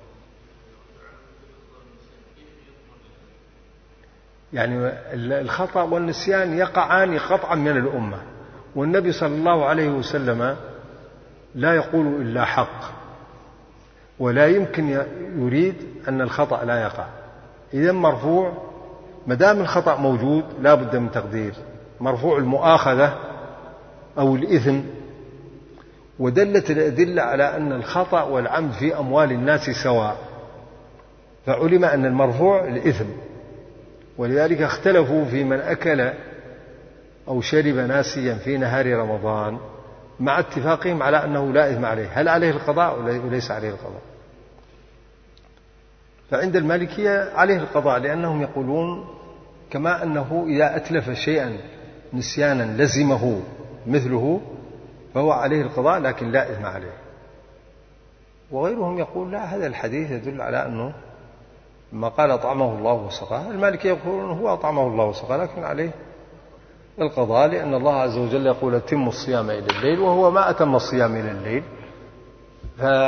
يعني الخطأ والنسيان يقعان قطعا من الأمة، والنبي صلى الله عليه وسلم لا يقول إلا حق، ولا يمكن يريد أن الخطأ لا يقع. إذن مرفوع ما دام الخطأ موجود لا بد من تقدير مرفوع المؤاخذة أو الإثم. ودلت الأدلة على أن الخطأ والعمد في أموال الناس سواء، فعلم أن المرفوع الإثم. ولذلك اختلفوا في من أكل أو شرب ناسيا في نهار رمضان، مع اتفاقهم على أنه لا إثم عليه. هل عليه القضاء وليس عليه القضاء؟ فعند المالكية عليه القضاء، لأنهم يقولون كما أنه إذا أتلف شيئا نسيانا لزمه مثله فهو عليه القضاء لكن لا إثم عليه. وغيرهم يقول لا، هذا الحديث يدل على أنه ما قال أطعمه الله وسقاه. المالكية يقولون هو أطعمه الله وسقاه لكن عليه القضاء، لأن الله عز وجل يقول أتم الصيام إلى الليل، وهو ما أتم الصيام إلى الليل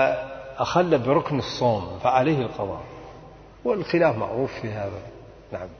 فأخل بركن الصوم فعليه القضاء. والخلاف معروف في هذا. نعم.